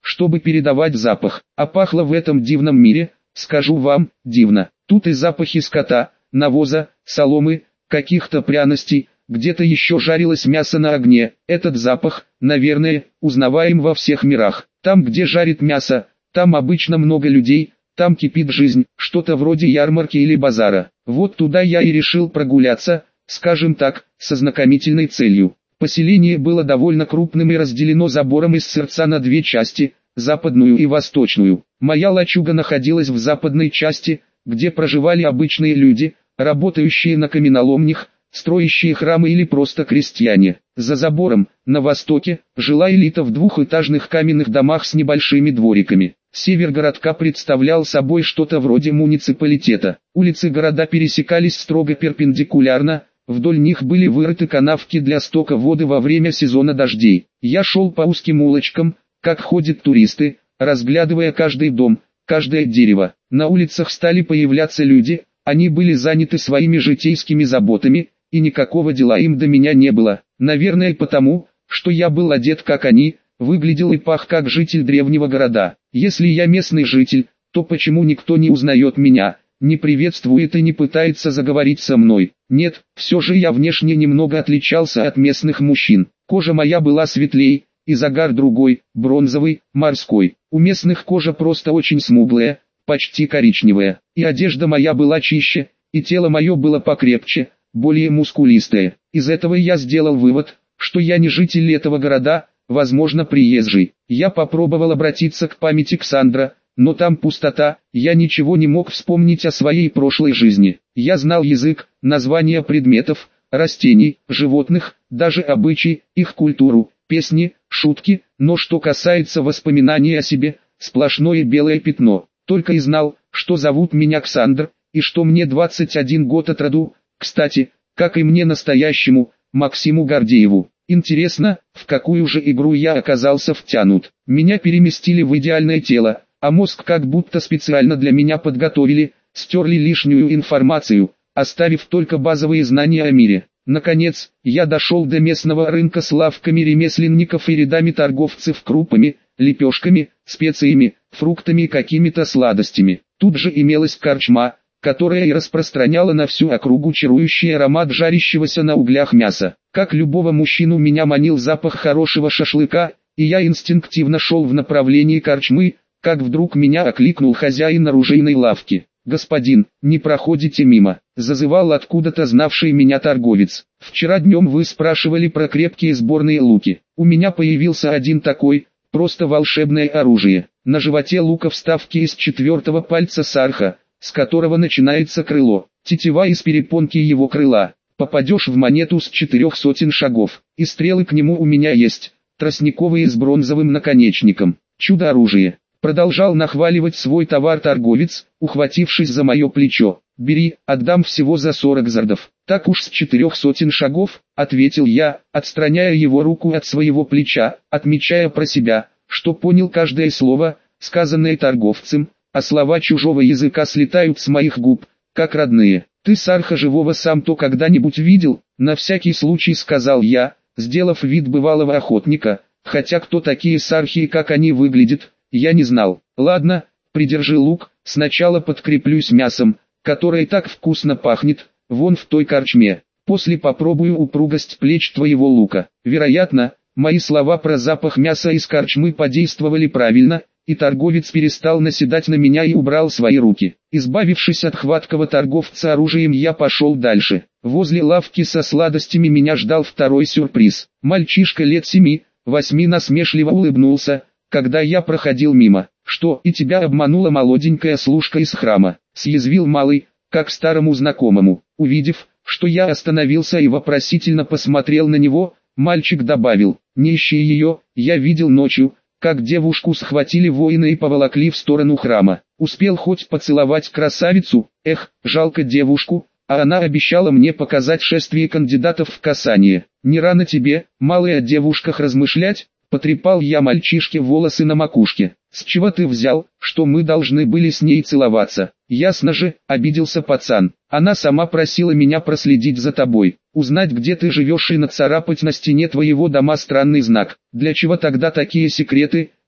[SPEAKER 1] чтобы передавать запах. А пахло в этом дивном мире, скажу вам, дивно. Тут и запахи скота, навоза, соломы, каких-то пряностей, где-то еще жарилось мясо на огне. Этот запах, наверное, узнаваем во всех мирах. Там, где жарит мясо, там обычно много людей, там кипит жизнь, что-то вроде ярмарки или базара. Вот туда я и решил прогуляться, скажем так, со знакомительной целью. Поселение было довольно крупным и разделено забором из сырца на две части, западную и восточную. Моя лачуга находилась в западной части, где проживали обычные люди, работающие на каменоломнях, строящие храмы или просто крестьяне. За забором, на востоке, жила элита в двухэтажных каменных домах с небольшими двориками. Север городка представлял собой что-то вроде муниципалитета. Улицы города пересекались строго перпендикулярно, вдоль них были вырыты канавки для стока воды во время сезона дождей. Я шел по узким улочкам, как ходят туристы, разглядывая каждый дом, каждое дерево. На улицах стали появляться люди, они были заняты своими житейскими заботами, и никакого дела им до меня не было. Наверное потому, что я был одет как они, выглядел и пах как житель древнего города. Если я местный житель, то почему никто не узнает меня, не приветствует и не пытается заговорить со мной? Нет, все же я внешне немного отличался от местных мужчин. Кожа моя была светлей, и загар другой, бронзовый, морской. У местных кожа просто очень смуглая, почти коричневая. И одежда моя была чище, и тело мое было покрепче, более мускулистое. Из этого я сделал вывод, что я не житель этого города, возможно приезжий. Я попробовал обратиться к памяти Ксандра, но там пустота, я ничего не мог вспомнить о своей прошлой жизни. Я знал язык, названия предметов, растений, животных, даже обычаи, их культуру, песни, шутки, но что касается воспоминаний о себе, сплошное белое пятно. Только и знал, что зовут меня Ксандр, и что мне 21 год от роду, кстати, как и мне настоящему, Максиму Гордееву. Интересно, в какую же игру я оказался втянут. Меня переместили в идеальное тело, а мозг как будто специально для меня подготовили, стерли лишнюю информацию, оставив только базовые знания о мире. Наконец, я дошел до местного рынка с лавками ремесленников и рядами торговцев крупами, лепешками, специями, фруктами и какими-то сладостями. Тут же имелась корчма, которая и распространяла на всю округу чарующий аромат жарящегося на углях мяса. Как любого мужчину меня манил запах хорошего шашлыка, и я инстинктивно шел в направлении корчмы, как вдруг меня окликнул хозяин оружейной лавки. «Господин, не проходите мимо», — зазывал откуда-то знавший меня торговец. «Вчера днем вы спрашивали про крепкие сборные луки. У меня появился один такой, просто волшебное оружие. На животе лука вставки из 4-го пальца сарха, с которого начинается крыло, тетива из перепонки его крыла. Попадешь в монету с 400 шагов, и стрелы к нему у меня есть, тростниковые с бронзовым наконечником. Чудо-оружие». Продолжал нахваливать свой товар торговец, ухватившись за мое плечо. «Бери, отдам всего за 40 зардов». «Так уж с 400 шагов», — ответил я, отстраняя его руку от своего плеча, отмечая про себя, что понял каждое слово, сказанное торговцем, а слова чужого языка слетают с моих губ, как родные. «Ты сарха живого сам-то когда-нибудь видел?» — на всякий случай сказал я, сделав вид бывалого охотника, хотя кто такие сархи и как они выглядят, я не знал. «Ладно, придержи лук, сначала подкреплюсь мясом, которое так вкусно пахнет, вон в той корчме. После попробую упругость плеч твоего лука». Вероятно, мои слова про запах мяса из корчмы подействовали правильно, и торговец перестал наседать на меня и убрал свои руки. Избавившись от хваткого торговца оружием, я пошел дальше. Возле лавки со сладостями меня ждал второй сюрприз. Мальчишка лет 7-8 насмешливо улыбнулся, когда я проходил мимо. «Что, и тебя обманула молоденькая служка из храма?» — съязвил малый, как старому знакомому. Увидев, что я остановился и вопросительно посмотрел на него, мальчик добавил: «Не ищи ее, я видел ночью, как девушку схватили воины и поволокли в сторону храма. Успел хоть поцеловать красавицу? Эх, жалко девушку, а она обещала мне показать шествие кандидатов в касание. Не рано тебе, малый, о девушках размышлять?» Потрепал я мальчишке волосы на макушке. «С чего ты взял, что мы должны были с ней целоваться?» «Ясно же», — обиделся пацан. «Она сама просила меня проследить за тобой, узнать, где ты живешь, и нацарапать на стене твоего дома странный знак. Для чего тогда такие секреты?»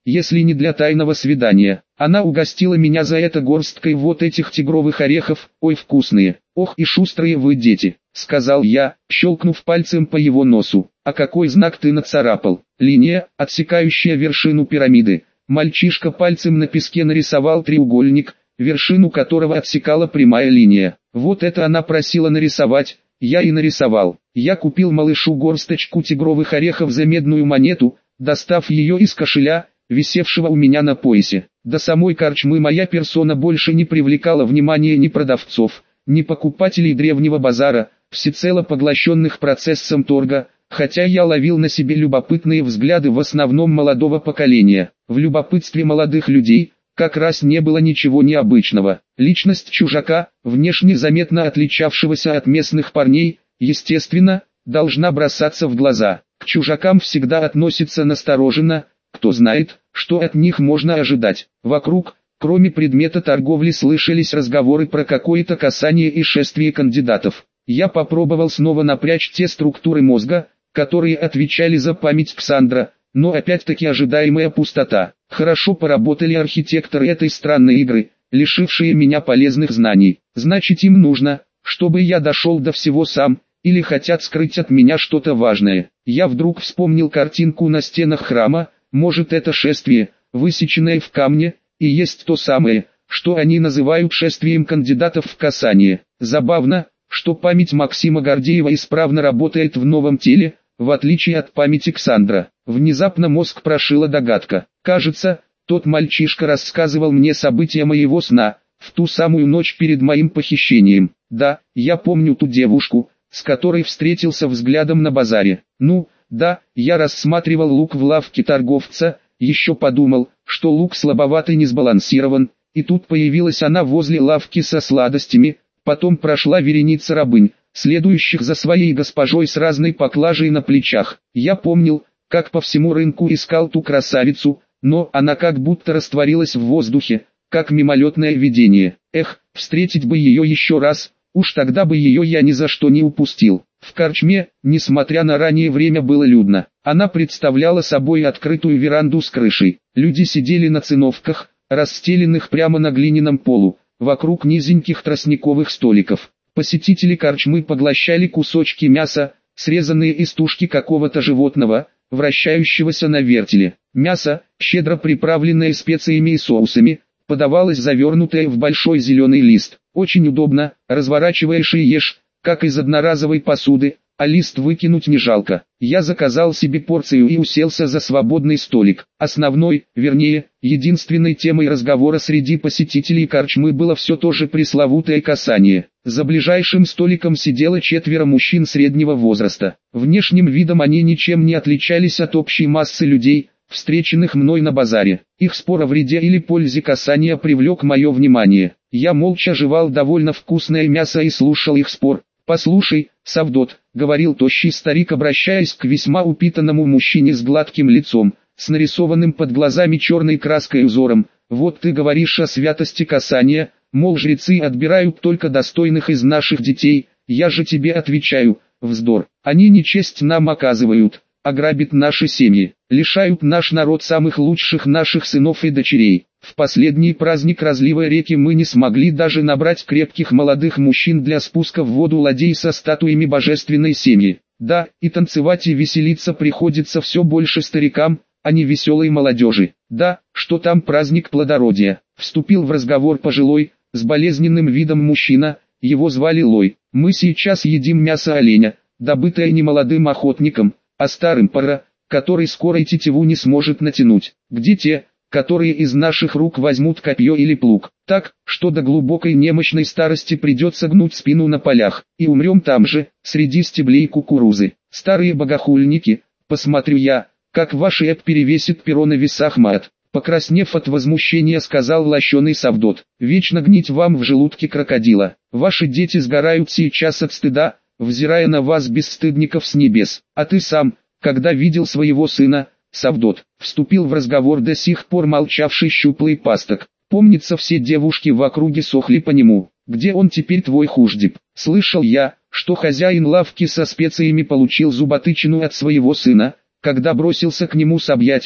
[SPEAKER 1] если не для тайного свидания. Она угостила меня за это горсткой вот этих тигровых орехов, ой вкусные, ох и шустрые вы дети, сказал я, щелкнув пальцем по его носу. А какой знак ты нацарапал? Линия, отсекающая вершину пирамиды. Мальчишка пальцем на песке нарисовал треугольник, вершину которого отсекала прямая линия. Вот это она просила нарисовать, я и нарисовал. Я купил малышу горсточку тигровых орехов за медную монету, достав ее из кошеля, висевшего у меня на поясе. До самой корчмы моя персона больше не привлекала внимания ни продавцов, ни покупателей древнего базара, всецело поглощенных процессом торга, хотя я ловил на себе любопытные взгляды в основном молодого поколения. В любопытстве молодых людей как раз не было ничего необычного. Личность чужака, внешне заметно отличавшегося от местных парней, естественно, должна бросаться в глаза. К чужакам всегда относятся настороженно, кто знает, что от них можно ожидать. Вокруг, кроме предмета торговли, слышались разговоры про какое-то касание и шествие кандидатов. Я попробовал снова напрячь те структуры мозга, которые отвечали за память Ксандра, но опять-таки ожидаемая пустота. Хорошо поработали архитекторы этой странной игры, лишившие меня полезных знаний. Значит, им нужно, чтобы я дошел до всего сам, или хотят скрыть от меня что-то важное. Я вдруг вспомнил картинку на стенах храма, может это шествие, высеченное в камне, и есть то самое, что они называют шествием кандидатов в касание. Забавно, что память Максима Гордеева исправно работает в новом теле, в отличие от памяти Ксандра. Внезапно мозг прошила догадка. Кажется, тот мальчишка рассказывал мне события моего сна, в ту самую ночь перед моим похищением. Да, я помню ту девушку, с которой встретился взглядом на базаре. Ну, да, я рассматривал лук в лавке торговца, еще подумал, что лук слабоват и не сбалансирован, и тут появилась она возле лавки со сладостями, потом прошла вереница рабынь, следующих за своей госпожой с разной поклажей на плечах. Я помнил, как по всему рынку искал ту красавицу, но она как будто растворилась в воздухе, как мимолетное видение. Эх, встретить бы ее еще раз, уж тогда бы ее я ни за что не упустил. В корчме, несмотря на раннее время, было людно. Она представляла собой открытую веранду с крышей. Люди сидели на циновках, расстеленных прямо на глиняном полу, вокруг низеньких тростниковых столиков. Посетители корчмы поглощали кусочки мяса, срезанные из тушки какого-то животного, вращающегося на вертеле. Мясо, щедро приправленное специями и соусами, подавалось завернутое в большой зеленый лист. Очень удобно, разворачиваешь и ешь, как из одноразовой посуды, а лист выкинуть не жалко. Я заказал себе порцию и уселся за свободный столик. Основной, вернее, единственной темой разговора среди посетителей корчмы было все то же пресловутое касание. За ближайшим столиком сидело 4 мужчин среднего возраста. Внешним видом они ничем не отличались от общей массы людей, встреченных мной на базаре. Их спор о вреде или пользе касания привлек мое внимание. Я молча жевал довольно вкусное мясо и слушал их спор. «Послушай, Савдот», — говорил тощий старик, обращаясь к весьма упитанному мужчине с гладким лицом, с нарисованным под глазами черной краской узором, «вот ты говоришь о святости касания, мол, жрецы отбирают только достойных из наших детей, я же тебе отвечаю, вздор, они не честь нам оказывают, а грабят наши семьи, лишают наш народ самых лучших наших сынов и дочерей. В последний праздник разлива реки мы не смогли даже набрать крепких молодых мужчин для спуска в воду ладей со статуями божественной семьи. Да, и танцевать и веселиться приходится все больше старикам, а не веселой молодежи. Да, что там праздник плодородия. Вступил в разговор пожилой, с болезненным видом мужчина, его звали Лой. Мы сейчас едим мясо оленя, добытое не молодым охотником, а старым пора, который скоро и тетиву не сможет натянуть. Где те, которые из наших рук возьмут копье или плуг, так, что до глубокой немощной старости придется гнуть спину на полях, и умрем там же, среди стеблей кукурузы. Старые богохульники, посмотрю я, как ваш эп перевесит перо на весах мат. Покраснев от возмущения, сказал лощеный Савдот, вечно гнить вам в желудке крокодила. Ваши дети сгорают сейчас от стыда, взирая на вас, бесстыдников с небес. А ты сам, когда видел своего сына, Савдот, вступил в разговор до сих пор молчавший щуплый пасток. Помнится, все девушки в округе сохли по нему. Где он теперь, твой хуждип? Слышал я, что хозяин лавки со специями получил зуботычину от своего сына, когда бросился к нему с объятиями,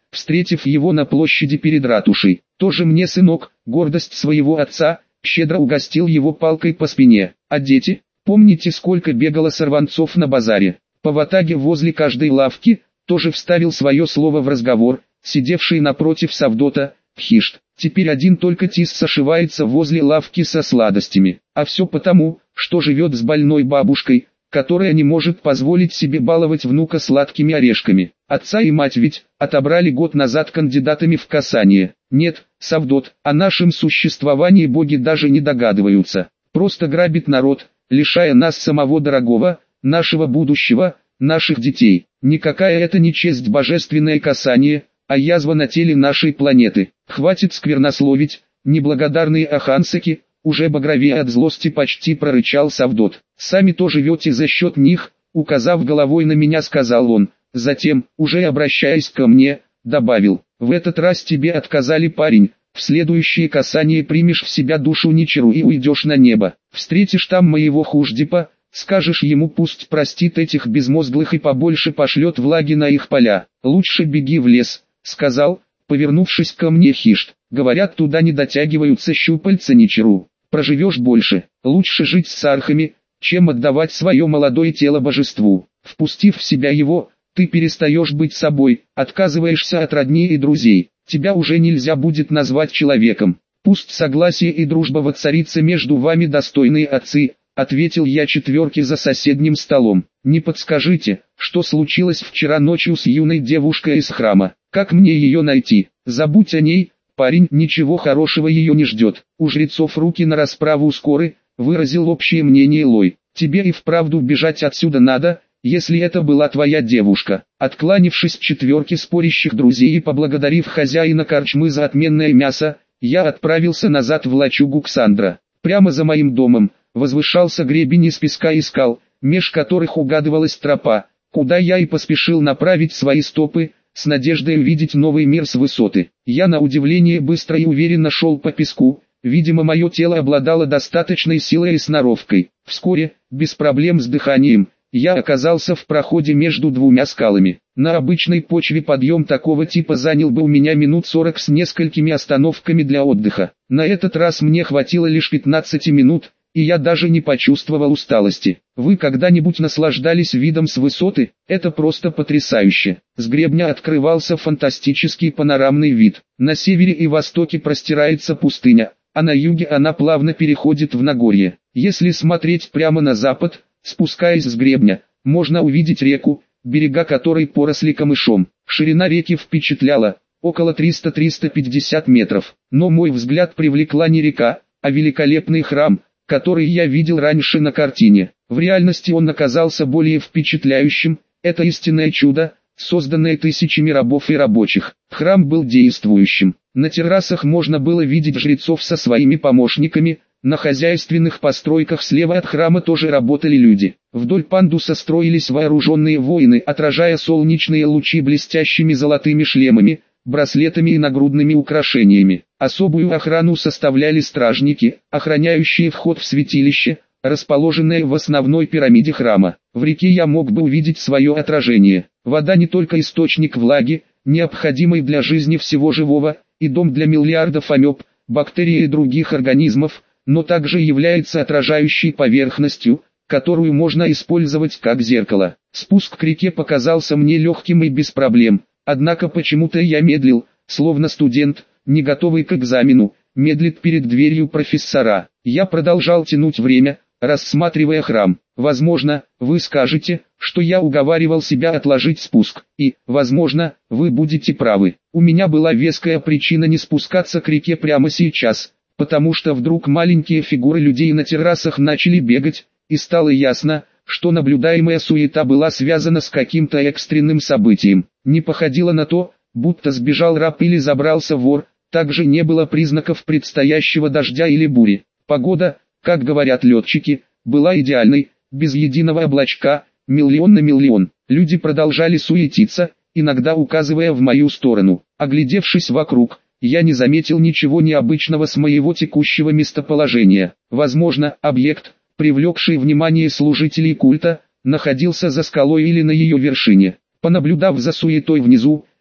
[SPEAKER 1] встретив его на площади перед ратушей. «Тоже мне сынок, гордость своего отца», щедро угостил его палкой по спине. «А дети? Помните, сколько бегало сорванцов на базаре?» По ватаге возле каждой лавки тоже вставил свое слово в разговор, сидевший напротив Савдота, Хишт. Теперь один только Тис сошивается возле лавки со сладостями. А все потому, что живет с больной бабушкой, которая не может позволить себе баловать внука сладкими орешками. Отца и мать ведь отобрали год назад кандидатами в касание. Нет, Савдот, о нашем существовании боги даже не догадываются. Просто грабит народ, лишая нас самого дорогого, нашего будущего, наших детей. Никакая это не честь божественное касание, а язва на теле нашей планеты. Хватит сквернословить, неблагодарные ахансаки, уже багровее от злости почти прорычал Савдот. Сами то живете за счет них, указав головой на меня, сказал он. Затем, уже обращаясь ко мне, добавил, в этот раз тебе отказали, парень, в следующее касание примешь в себя душу Ничеру и уйдешь на небо. Встретишь там моего Хуждипа, скажешь ему, пусть простит этих безмозглых и побольше пошлет влаги на их поля. Лучше беги в лес, сказал, повернувшись ко мне Хишт. Говорят, туда не дотягиваются щупальца Ничеру. Проживешь больше. Лучше жить с сархами, чем отдавать свое молодое тело божеству. Впустив в себя его, ты перестаешь быть собой, отказываешься от родни и друзей. Тебя уже нельзя будет назвать человеком. Пусть согласие и дружба воцарится между вами, достойные отцы, ответил я четверке за соседним столом. Не подскажите, что случилось вчера ночью с юной девушкой из храма? Как мне ее найти? Забудь о ней, парень, ничего хорошего ее не ждет. У жрецов руки на расправу скоры, выразил общее мнение Лой. Тебе и вправду бежать отсюда надо, если это была твоя девушка. Откланившись четверке спорящих друзей и поблагодарив хозяина корчмы за отменное мясо, я отправился назад в лачугу Ксандра. Прямо за моим домом возвышался гребень из песка и скал, меж которых угадывалась тропа, куда я и поспешил направить свои стопы, с надеждой увидеть новый мир с высоты. Я на удивление быстро и уверенно шел по песку, видимо мое тело обладало достаточной силой и сноровкой. Вскоре, без проблем с дыханием, я оказался в проходе между двумя скалами. На обычной почве подъем такого типа занял бы у меня минут 40 с несколькими остановками для отдыха. На этот раз мне хватило лишь 15 минут, и я даже не почувствовал усталости. Вы когда-нибудь наслаждались видом с высоты? Это просто потрясающе. С гребня открывался фантастический панорамный вид. На севере и востоке простирается пустыня, а на юге она плавно переходит в Нагорье. Если смотреть прямо на запад, спускаясь с гребня, можно увидеть реку, берега которой поросли камышом. Ширина реки впечатляла, около 300-350 метров. Но мой взгляд привлекла не река, а великолепный храм, который я видел раньше на картине. В реальности он оказался более впечатляющим. Это истинное чудо, созданное тысячами рабов и рабочих. Храм был действующим. На террасах можно было видеть жрецов со своими помощниками. На хозяйственных постройках слева от храма тоже работали люди. Вдоль пандуса строились вооруженные воины, отражая солнечные лучи блестящими золотыми шлемами, браслетами и нагрудными украшениями. Особую охрану составляли стражники, охраняющие вход в святилище, расположенное в основной пирамиде храма. В реке я мог бы увидеть свое отражение. Вода не только источник влаги, необходимой для жизни всего живого, и дом для миллиардов амеб, бактерий и других организмов, но также является отражающей поверхностью, которую можно использовать как зеркало. Спуск к реке показался мне легким и без проблем, однако почему-то я медлил, словно студент, не готовый к экзамену, медлит перед дверью профессора. Я продолжал тянуть время, рассматривая храм. Возможно, вы скажете, что я уговаривал себя отложить спуск, и, возможно, вы будете правы. У меня была веская причина не спускаться к реке прямо сейчас, потому что вдруг маленькие фигуры людей на террасах начали бегать, и стало ясно, что наблюдаемая суета была связана с каким-то экстренным событием. Не походило на то, будто сбежал раб или забрался вор, также не было признаков предстоящего дождя или бури. Погода, как говорят летчики, была идеальной, без единого облачка, миллион на миллион. Люди продолжали суетиться, иногда указывая в мою сторону. Оглядевшись вокруг, я не заметил ничего необычного с моего текущего местоположения. Возможно, объект, привлекший внимание служителей культа, находился за скалой или на ее вершине. Понаблюдав за суетой внизу,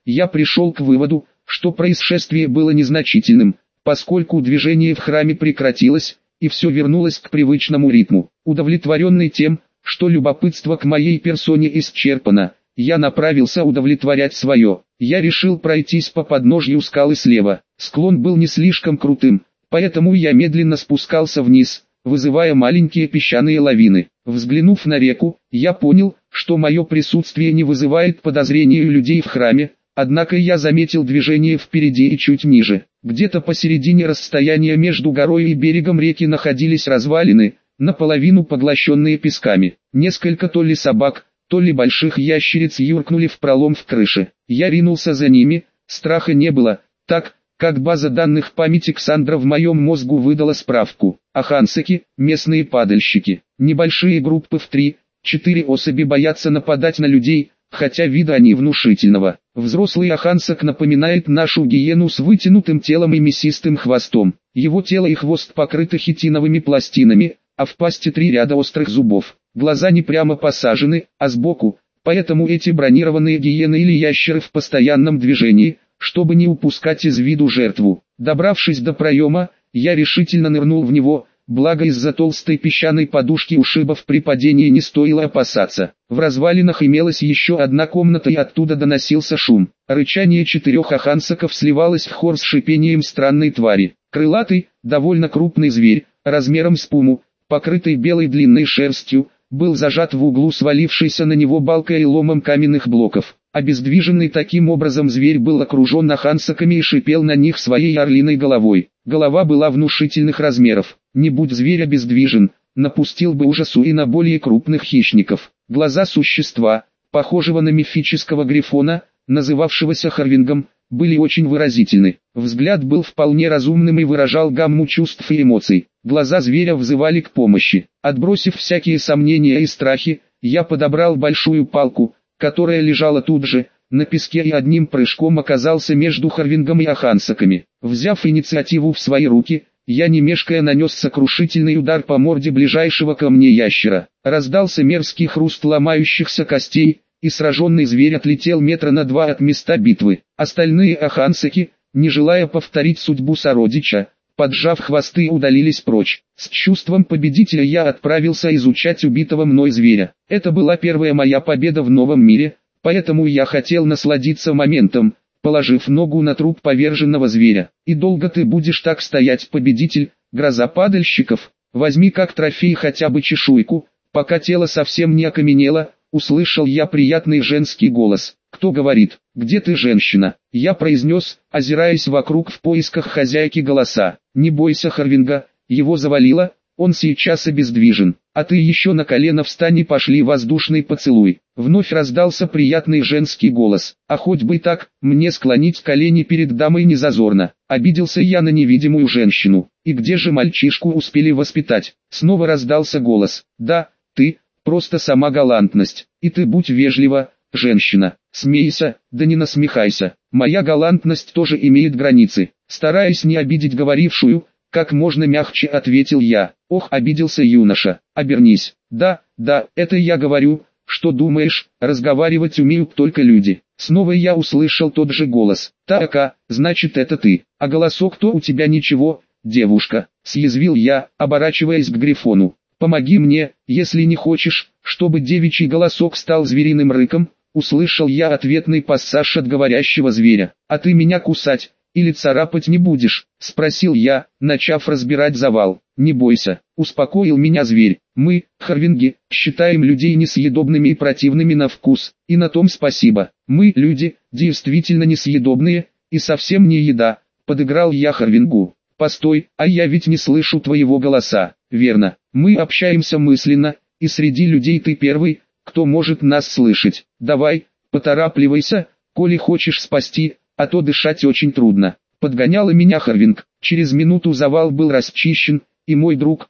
[SPEAKER 1] я пришел к выводу, что происшествие было незначительным, поскольку движение в храме прекратилось, и все вернулось к привычному ритму. Удовлетворенный тем, что любопытство к моей персоне исчерпано, я направился удовлетворять свое. Я решил пройтись по подножью скалы слева. Склон был не слишком крутым, поэтому я медленно спускался вниз, вызывая маленькие песчаные лавины. Взглянув на реку, я понял, что мое присутствие не вызывает подозрений у людей в храме, однако я заметил движение впереди и чуть ниже. Где-то посередине расстояния между горой и берегом реки находились развалины, наполовину поглощенные песками. Несколько то ли собак, то ли больших ящериц юркнули в пролом в крыше. Я ринулся за ними, страха не было, так как база данных памяти Ксандра в моем мозгу выдала справку. Ахансаки, местные падальщики, небольшие группы в 3-4 особи боятся нападать на людей, хотя вида они внушительного. Взрослый ахансак напоминает нашу гиену с вытянутым телом и мясистым хвостом. Его тело и хвост покрыты хитиновыми пластинами, а в пасти 3 ряда острых зубов. Глаза не прямо посажены, а сбоку, поэтому эти бронированные гиены или ящеры в постоянном движении, чтобы не упускать из виду жертву. Добравшись до проема, я решительно нырнул в него, благо из-за толстой песчаной подушки ушибов при падении не стоило опасаться. В развалинах имелась еще одна комната и оттуда доносился шум. Рычание 4 ахансаков сливалось в хор с шипением странной твари. Крылатый, довольно крупный зверь, размером с пуму, покрытый белой длинной шерстью, был зажат в углу свалившейся на него балкой и ломом каменных блоков. Обездвиженный таким образом зверь был окружен ахансаками и шипел на них своей орлиной головой. Голова была внушительных размеров. Не будь зверь обездвижен, напустил бы ужасу и на более крупных хищников. Глаза существа, похожего на мифического грифона, называвшегося Харвингом, были очень выразительны. Взгляд был вполне разумным и выражал гамму чувств и эмоций. Глаза зверя взывали к помощи. Отбросив всякие сомнения и страхи, я подобрал большую палку, которая лежала тут же, на песке, и одним прыжком оказался между Харвингом и ахансаками. Взяв инициативу в свои руки, я не мешкая нанес сокрушительный удар по морде ближайшего ко мне ящера. Раздался мерзкий хруст ломающихся костей, и сраженный зверь отлетел метра на 2 от места битвы. Остальные ахансаки, не желая повторить судьбу сородича, поджав хвосты, удалились прочь. С чувством победителя я отправился изучать убитого мной зверя. Это была первая моя победа в новом мире, поэтому я хотел насладиться моментом, положив ногу на труп поверженного зверя. И долго ты будешь так стоять, победитель, гроза падальщиков? Возьми как трофей хотя бы чешуйку, пока тело совсем не окаменело. Услышал я приятный женский голос. «Кто говорит? Где ты, женщина?» Я произнес, озираясь вокруг в поисках хозяйки голоса. «Не бойся Харвинга, его завалило, он сейчас обездвижен. А ты еще на колено встань и пошли воздушный поцелуй». Вновь раздался приятный женский голос. «А хоть бы так, мне склонить колени перед дамой не зазорно». Обиделся я на невидимую женщину. «И где же мальчишку успели воспитать?» Снова раздался голос. «Да, ты, просто сама галантность. И ты будь вежлива, женщина. Смейся, да не насмехайся. Моя галантность тоже имеет границы». Стараясь не обидеть говорившую, как можно мягче ответил я. «Ох, обиделся юноша. Обернись». «Да, это я говорю, что думаешь, разговаривать умеют только люди». Снова я услышал тот же голос. «Так, значит это ты. А голосок-то у тебя ничего, девушка», съязвил я, оборачиваясь к Грифону. «Помоги мне, если не хочешь, чтобы девичий голосок стал звериным рыком», услышал я ответный пассаж от говорящего зверя. «А ты меня кусать или царапать не будешь?» спросил я, начав разбирать завал. «Не бойся», успокоил меня зверь. «Мы, Харвинги, считаем людей несъедобными и противными на вкус, и на том спасибо. Мы, люди, действительно несъедобные, и совсем не еда», подыграл я Харвингу. «Постой, а я ведь не слышу твоего голоса». «Верно, мы общаемся мысленно, и среди людей ты первый, кто может нас слышать. Давай, поторапливайся, коли хочешь спасти, а то дышать очень трудно». Подгоняла меня Харвинг. Через минуту завал был расчищен, и мой друг,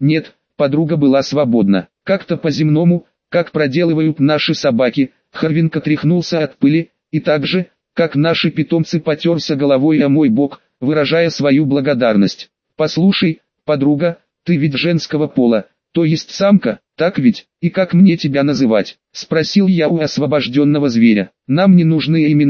[SPEAKER 1] подруга была свободна. Как-то по-земному, как проделывают наши собаки, Харвинг отряхнулся от пыли, и так же, как наши питомцы, потерся головой о мой бок, выражая свою благодарность. «Послушай, подруга, ты ведь женского пола, то есть самка, так ведь, и как мне тебя называть?» спросил я у освобожденного зверя. «Нам не нужны имена»,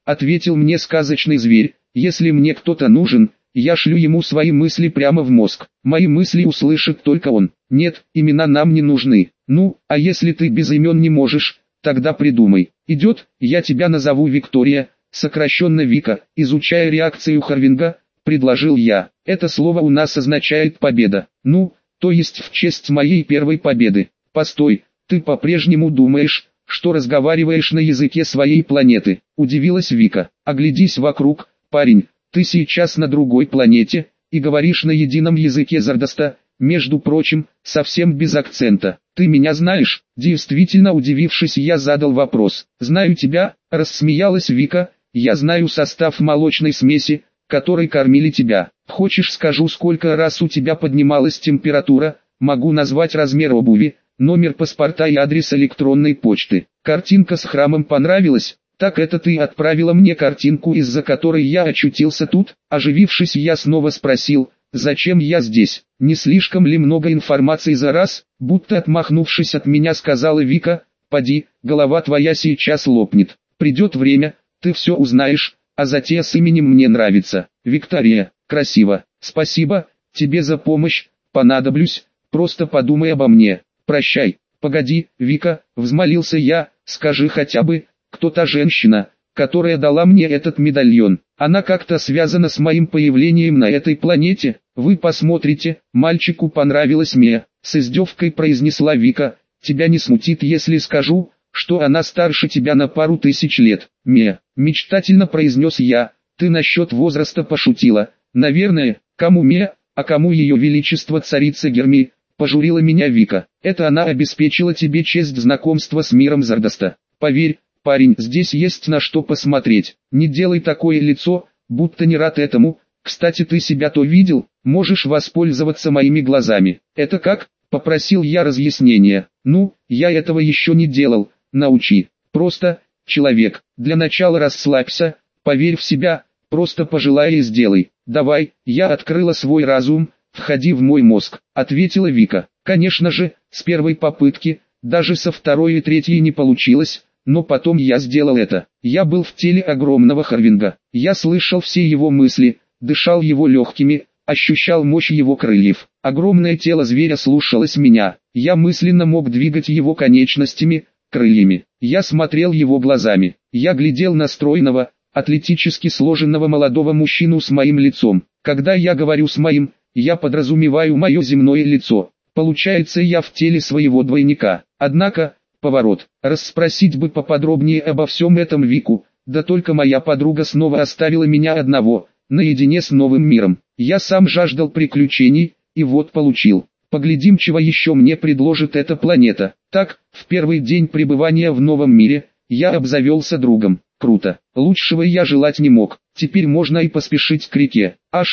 [SPEAKER 1] ответил мне сказочный зверь, если мне кто-то нужен, я шлю ему свои мысли прямо в мозг. Мои мысли услышит только он. Нет, имена нам не нужны. Ну, а если ты без имен не можешь, тогда придумай. Идет, я тебя назову Виктория, сокращенно Вика. Изучая реакцию Харвинга, предложил я. Это слово у нас означает победа. Ну, то есть в честь моей первой победы. Постой, ты по-прежнему думаешь, что разговариваешь на языке своей планеты? Удивилась Вика. Оглядись вокруг, парень, ты сейчас на другой планете, и говоришь на едином языке Зардаста, между прочим, совсем без акцента. Ты меня знаешь? Действительно удивившись, я задал вопрос. Знаю тебя, рассмеялась Вика, я знаю состав молочной смеси, которой кормили тебя. Хочешь скажу, сколько раз у тебя поднималась температура? Могу назвать размер обуви, номер паспорта и адрес электронной почты. Картинка с храмом понравилась? Так это ты отправила мне картинку, из-за которой я очутился тут? Оживившись, я снова спросил, зачем я здесь? Не слишком ли много информации за раз? Будто отмахнувшись от меня, сказала Вика, поди, голова твоя сейчас лопнет. Придет время, ты все узнаешь, а затея с именем мне нравится. Виктория, красиво. Спасибо тебе за помощь, понадоблюсь, просто подумай обо мне. Прощай. Погоди, Вика, взмолился я, скажи хотя бы, кто та женщина, которая дала мне этот медальон? Она как-то связана с моим появлением на этой планете? Вы посмотрите, мальчику понравилась Мия, с издевкой произнесла Вика. Тебя не смутит, если скажу, что она старше тебя на пару тысяч лет? Мия, мечтательно произнес я, ты насчет возраста пошутила. Наверное, кому Мия, а кому ее величество царица Герми, пожурила меня Вика. Это она обеспечила тебе честь знакомства с миром Зардаста. Поверь, парень, здесь есть на что посмотреть. Не делай такое лицо, будто не рад этому. Кстати, ты себя то видел? Можешь воспользоваться моими глазами. Это как? Попросил я разъяснения. Ну, я этого еще не делал. Научи. Просто, человек, для начала расслабься, поверь в себя, просто пожелай и сделай. Давай, я открыла свой разум, входи в мой мозг, ответила Вика. Конечно же, с первой попытки, даже со второй и третьей не получилось. Но потом я сделал это. Я был в теле огромного Харвинга. Я слышал все его мысли, дышал его легкими, ощущал мощь его крыльев. Огромное тело зверя слушалось меня. Я мысленно мог двигать его конечностями, крыльями. Я смотрел его глазами. Я глядел на стройного, атлетически сложенного молодого мужчину с моим лицом. Когда я говорю с моим, я подразумеваю мое земное лицо. Получается, я в теле своего двойника. Однако, поворот. Расспросить бы поподробнее обо всем этом Вику, да только моя подруга снова оставила меня одного, наедине с новым миром. Я сам жаждал приключений, и вот получил. Поглядим, чего еще мне предложит эта планета. Так, в первый день пребывания в новом мире, я обзавелся другом. Круто. Лучшего я желать не мог. Теперь можно и поспешить к реке.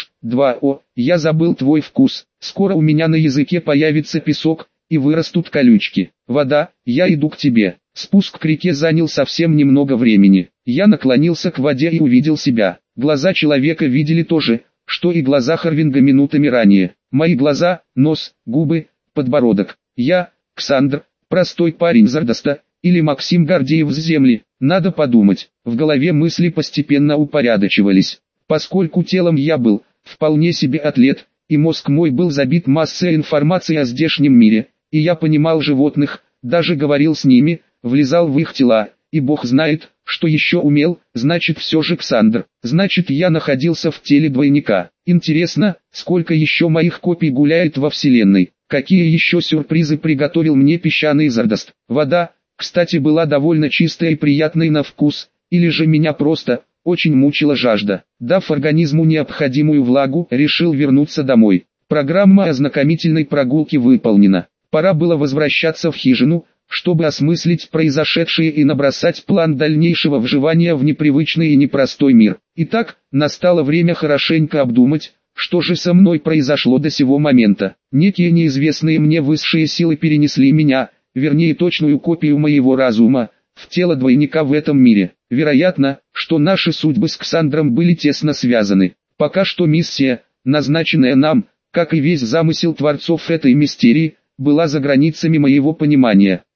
[SPEAKER 1] H2O, я забыл твой вкус. Скоро у меня на языке появится песок, и вырастут колючки. Вода, я иду к тебе. Спуск к реке занял совсем немного времени. Я наклонился к воде и увидел себя. Глаза человека видели то же, что и глаза Харвинга минутами ранее. Мои глаза, нос, губы, подбородок. Я, Ксандр, простой парень Зардаста, или Максим Гордеев с земли. Надо подумать. В голове мысли постепенно упорядочивались. Поскольку телом я был, вполне себе атлет, и мозг мой был забит массой информации о здешнем мире, и я понимал животных, даже говорил с ними, влезал в их тела, и бог знает, что еще умел, значит все же Ксандр, значит я находился в теле двойника. Интересно, сколько еще моих копий гуляет во вселенной, какие еще сюрпризы приготовил мне песчаный Зардаст. Вода, кстати, была довольно чистой и приятной на вкус, или же меня просто очень мучила жажда. Дав организму необходимую влагу, решил вернуться домой. Программа ознакомительной прогулки выполнена. Пора было возвращаться в хижину, чтобы осмыслить произошедшее и набросать план дальнейшего вживания в непривычный и непростой мир. Итак, настало время хорошенько обдумать, что же со мной произошло до сего момента. Некие неизвестные мне высшие силы перенесли меня, вернее точную копию моего разума, в тело двойника в этом мире. Вероятно, что наши судьбы с Ксандром были тесно связаны. Пока что миссия, назначенная нам, как и весь замысел творцов этой мистерии, была за границами моего понимания.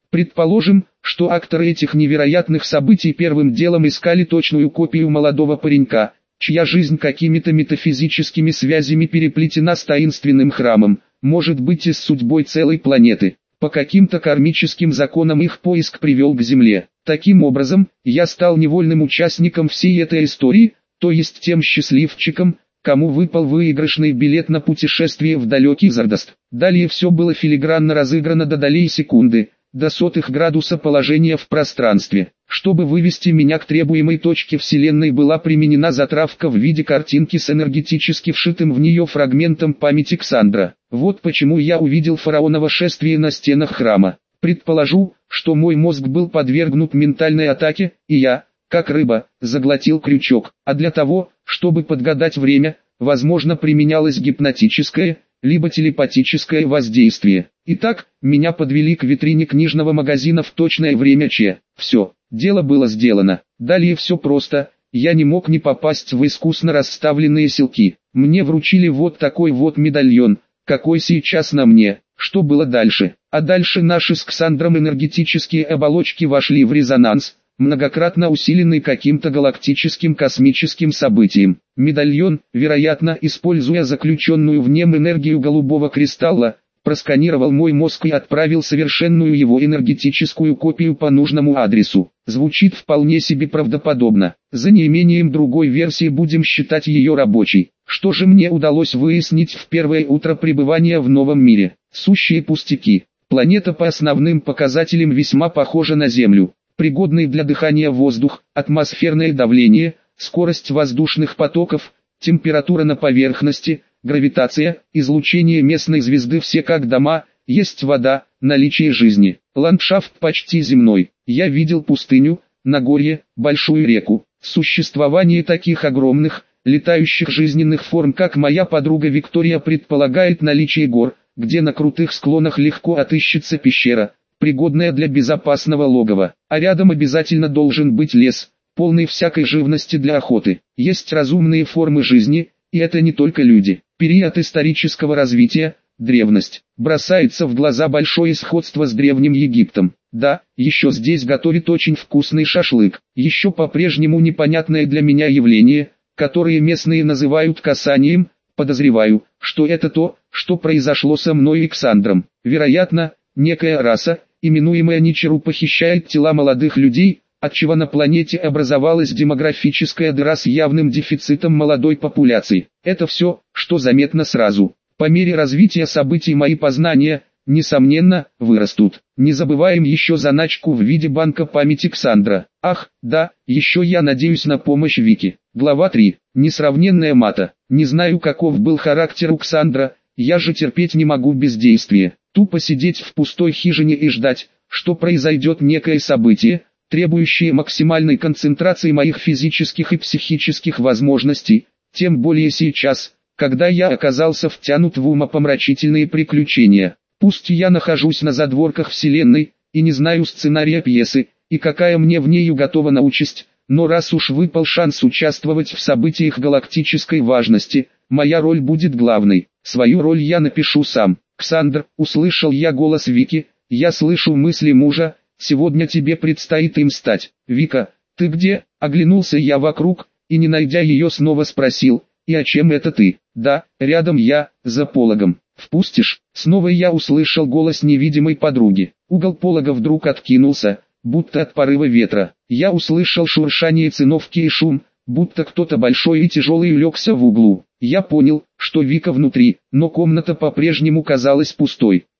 [SPEAKER 1] Предположим, что акторы этих невероятных событий первым делом искали точную копию молодого паренька, чья жизнь какими-то метафизическими связями переплетена с таинственным храмом, может быть и с судьбой целой планеты. По каким-то кармическим законам их поиск привел к Земле. Таким образом, я стал невольным участником всей этой истории, то есть тем счастливчиком, кому выпал выигрышный билет на путешествие в далекий Зардаст. Далее все было филигранно разыграно до долей секунды, до сотых градуса положения в пространстве. Чтобы вывести меня к требуемой точке Вселенной, была применена затравка в виде картинки с энергетически вшитым в нее фрагментом памяти Ксандра. Вот почему я увидел фараоново шествие на стенах храма. Предположу, что мой мозг был подвергнут ментальной атаке, и я, как рыба, заглотил крючок. А для того, чтобы подгадать время, возможно, применялось гипнотическое, либо телепатическое воздействие. Итак, меня подвели к витрине книжного магазина в точное время Ч. Все, дело было сделано. Далее все просто, я не мог не попасть в искусно расставленные селки. Мне вручили вот такой вот медальон, какой сейчас на мне. Что было дальше? А дальше наши с Ксандром энергетические оболочки вошли в резонанс, многократно усиленный каким-то галактическим космическим событием. Медальон, вероятно, используя заключенную в нем энергию голубого кристалла, просканировал мой мозг и отправил совершенную его энергетическую копию по нужному адресу. Звучит вполне себе правдоподобно. За неимением другой версии будем считать ее рабочей. Что же мне удалось выяснить в первое утро пребывания в новом мире? Сущие пустяки. Планета по основным показателям весьма похожа на Землю. Пригодный для дыхания воздух, атмосферное давление, скорость воздушных потоков, температура на поверхности, гравитация, излучение местной звезды, все как дома, есть вода, наличие жизни. Ландшафт почти земной. Я видел пустыню, Нагорье, большую реку. Существование таких огромных, летающих жизненных форм, как моя подруга Виктория, предполагает наличие гор, где на крутых склонах легко отыщется пещера, пригодная для безопасного логова. А рядом обязательно должен быть лес, полный всякой живности для охоты. Есть разумные формы жизни, и это не только люди. Период исторического развития, древность. Бросается в глаза большое сходство с Древним Египтом. Да, еще здесь готовят очень вкусный шашлык. Еще по-прежнему непонятное для меня явление, которое местные называют касанием. Подозреваю, что это то, что произошло со мной и Ксандром. Вероятно, некая раса, именуемая Ничеру, похищает тела молодых людей, отчего на планете образовалась демографическая дыра с явным дефицитом молодой популяции. Это все, что заметно сразу. По мере развития событий мои познания, несомненно, вырастут. Не забываем еще заначку в виде банка памяти Ксандра. Ах, да, еще я надеюсь на помощь Вики. Глава 3. Несравненная Мата. Не знаю, каков был характер у Ксандра, я же терпеть не могу бездействие. Тупо сидеть в пустой хижине и ждать, что произойдет некое событие, требующие максимальной концентрации моих физических и психических возможностей, тем более сейчас, когда я оказался втянут в умопомрачительные приключения. Пусть я нахожусь на задворках Вселенной, и не знаю сценария пьесы, и какая мне в ней уготована участь, но раз уж выпал шанс участвовать в событиях галактической важности, моя роль будет главной. Свою роль я напишу сам. «Ксандр», — услышал я голос Вики, — «я слышу мысли мужа, сегодня тебе предстоит им стать». «Вика, ты где?» — оглянулся я вокруг, и не найдя ее снова спросил, «И о чем это ты?» «Да, рядом я, за пологом. Впустишь?» Снова я услышал голос невидимой подруги. Угол полога вдруг откинулся, будто от порыва ветра. Я услышал шуршание циновки и шум, будто кто-то большой и тяжелый улегся в углу. Я понял, что Вика внутри, но комната по-прежнему казалась пустой.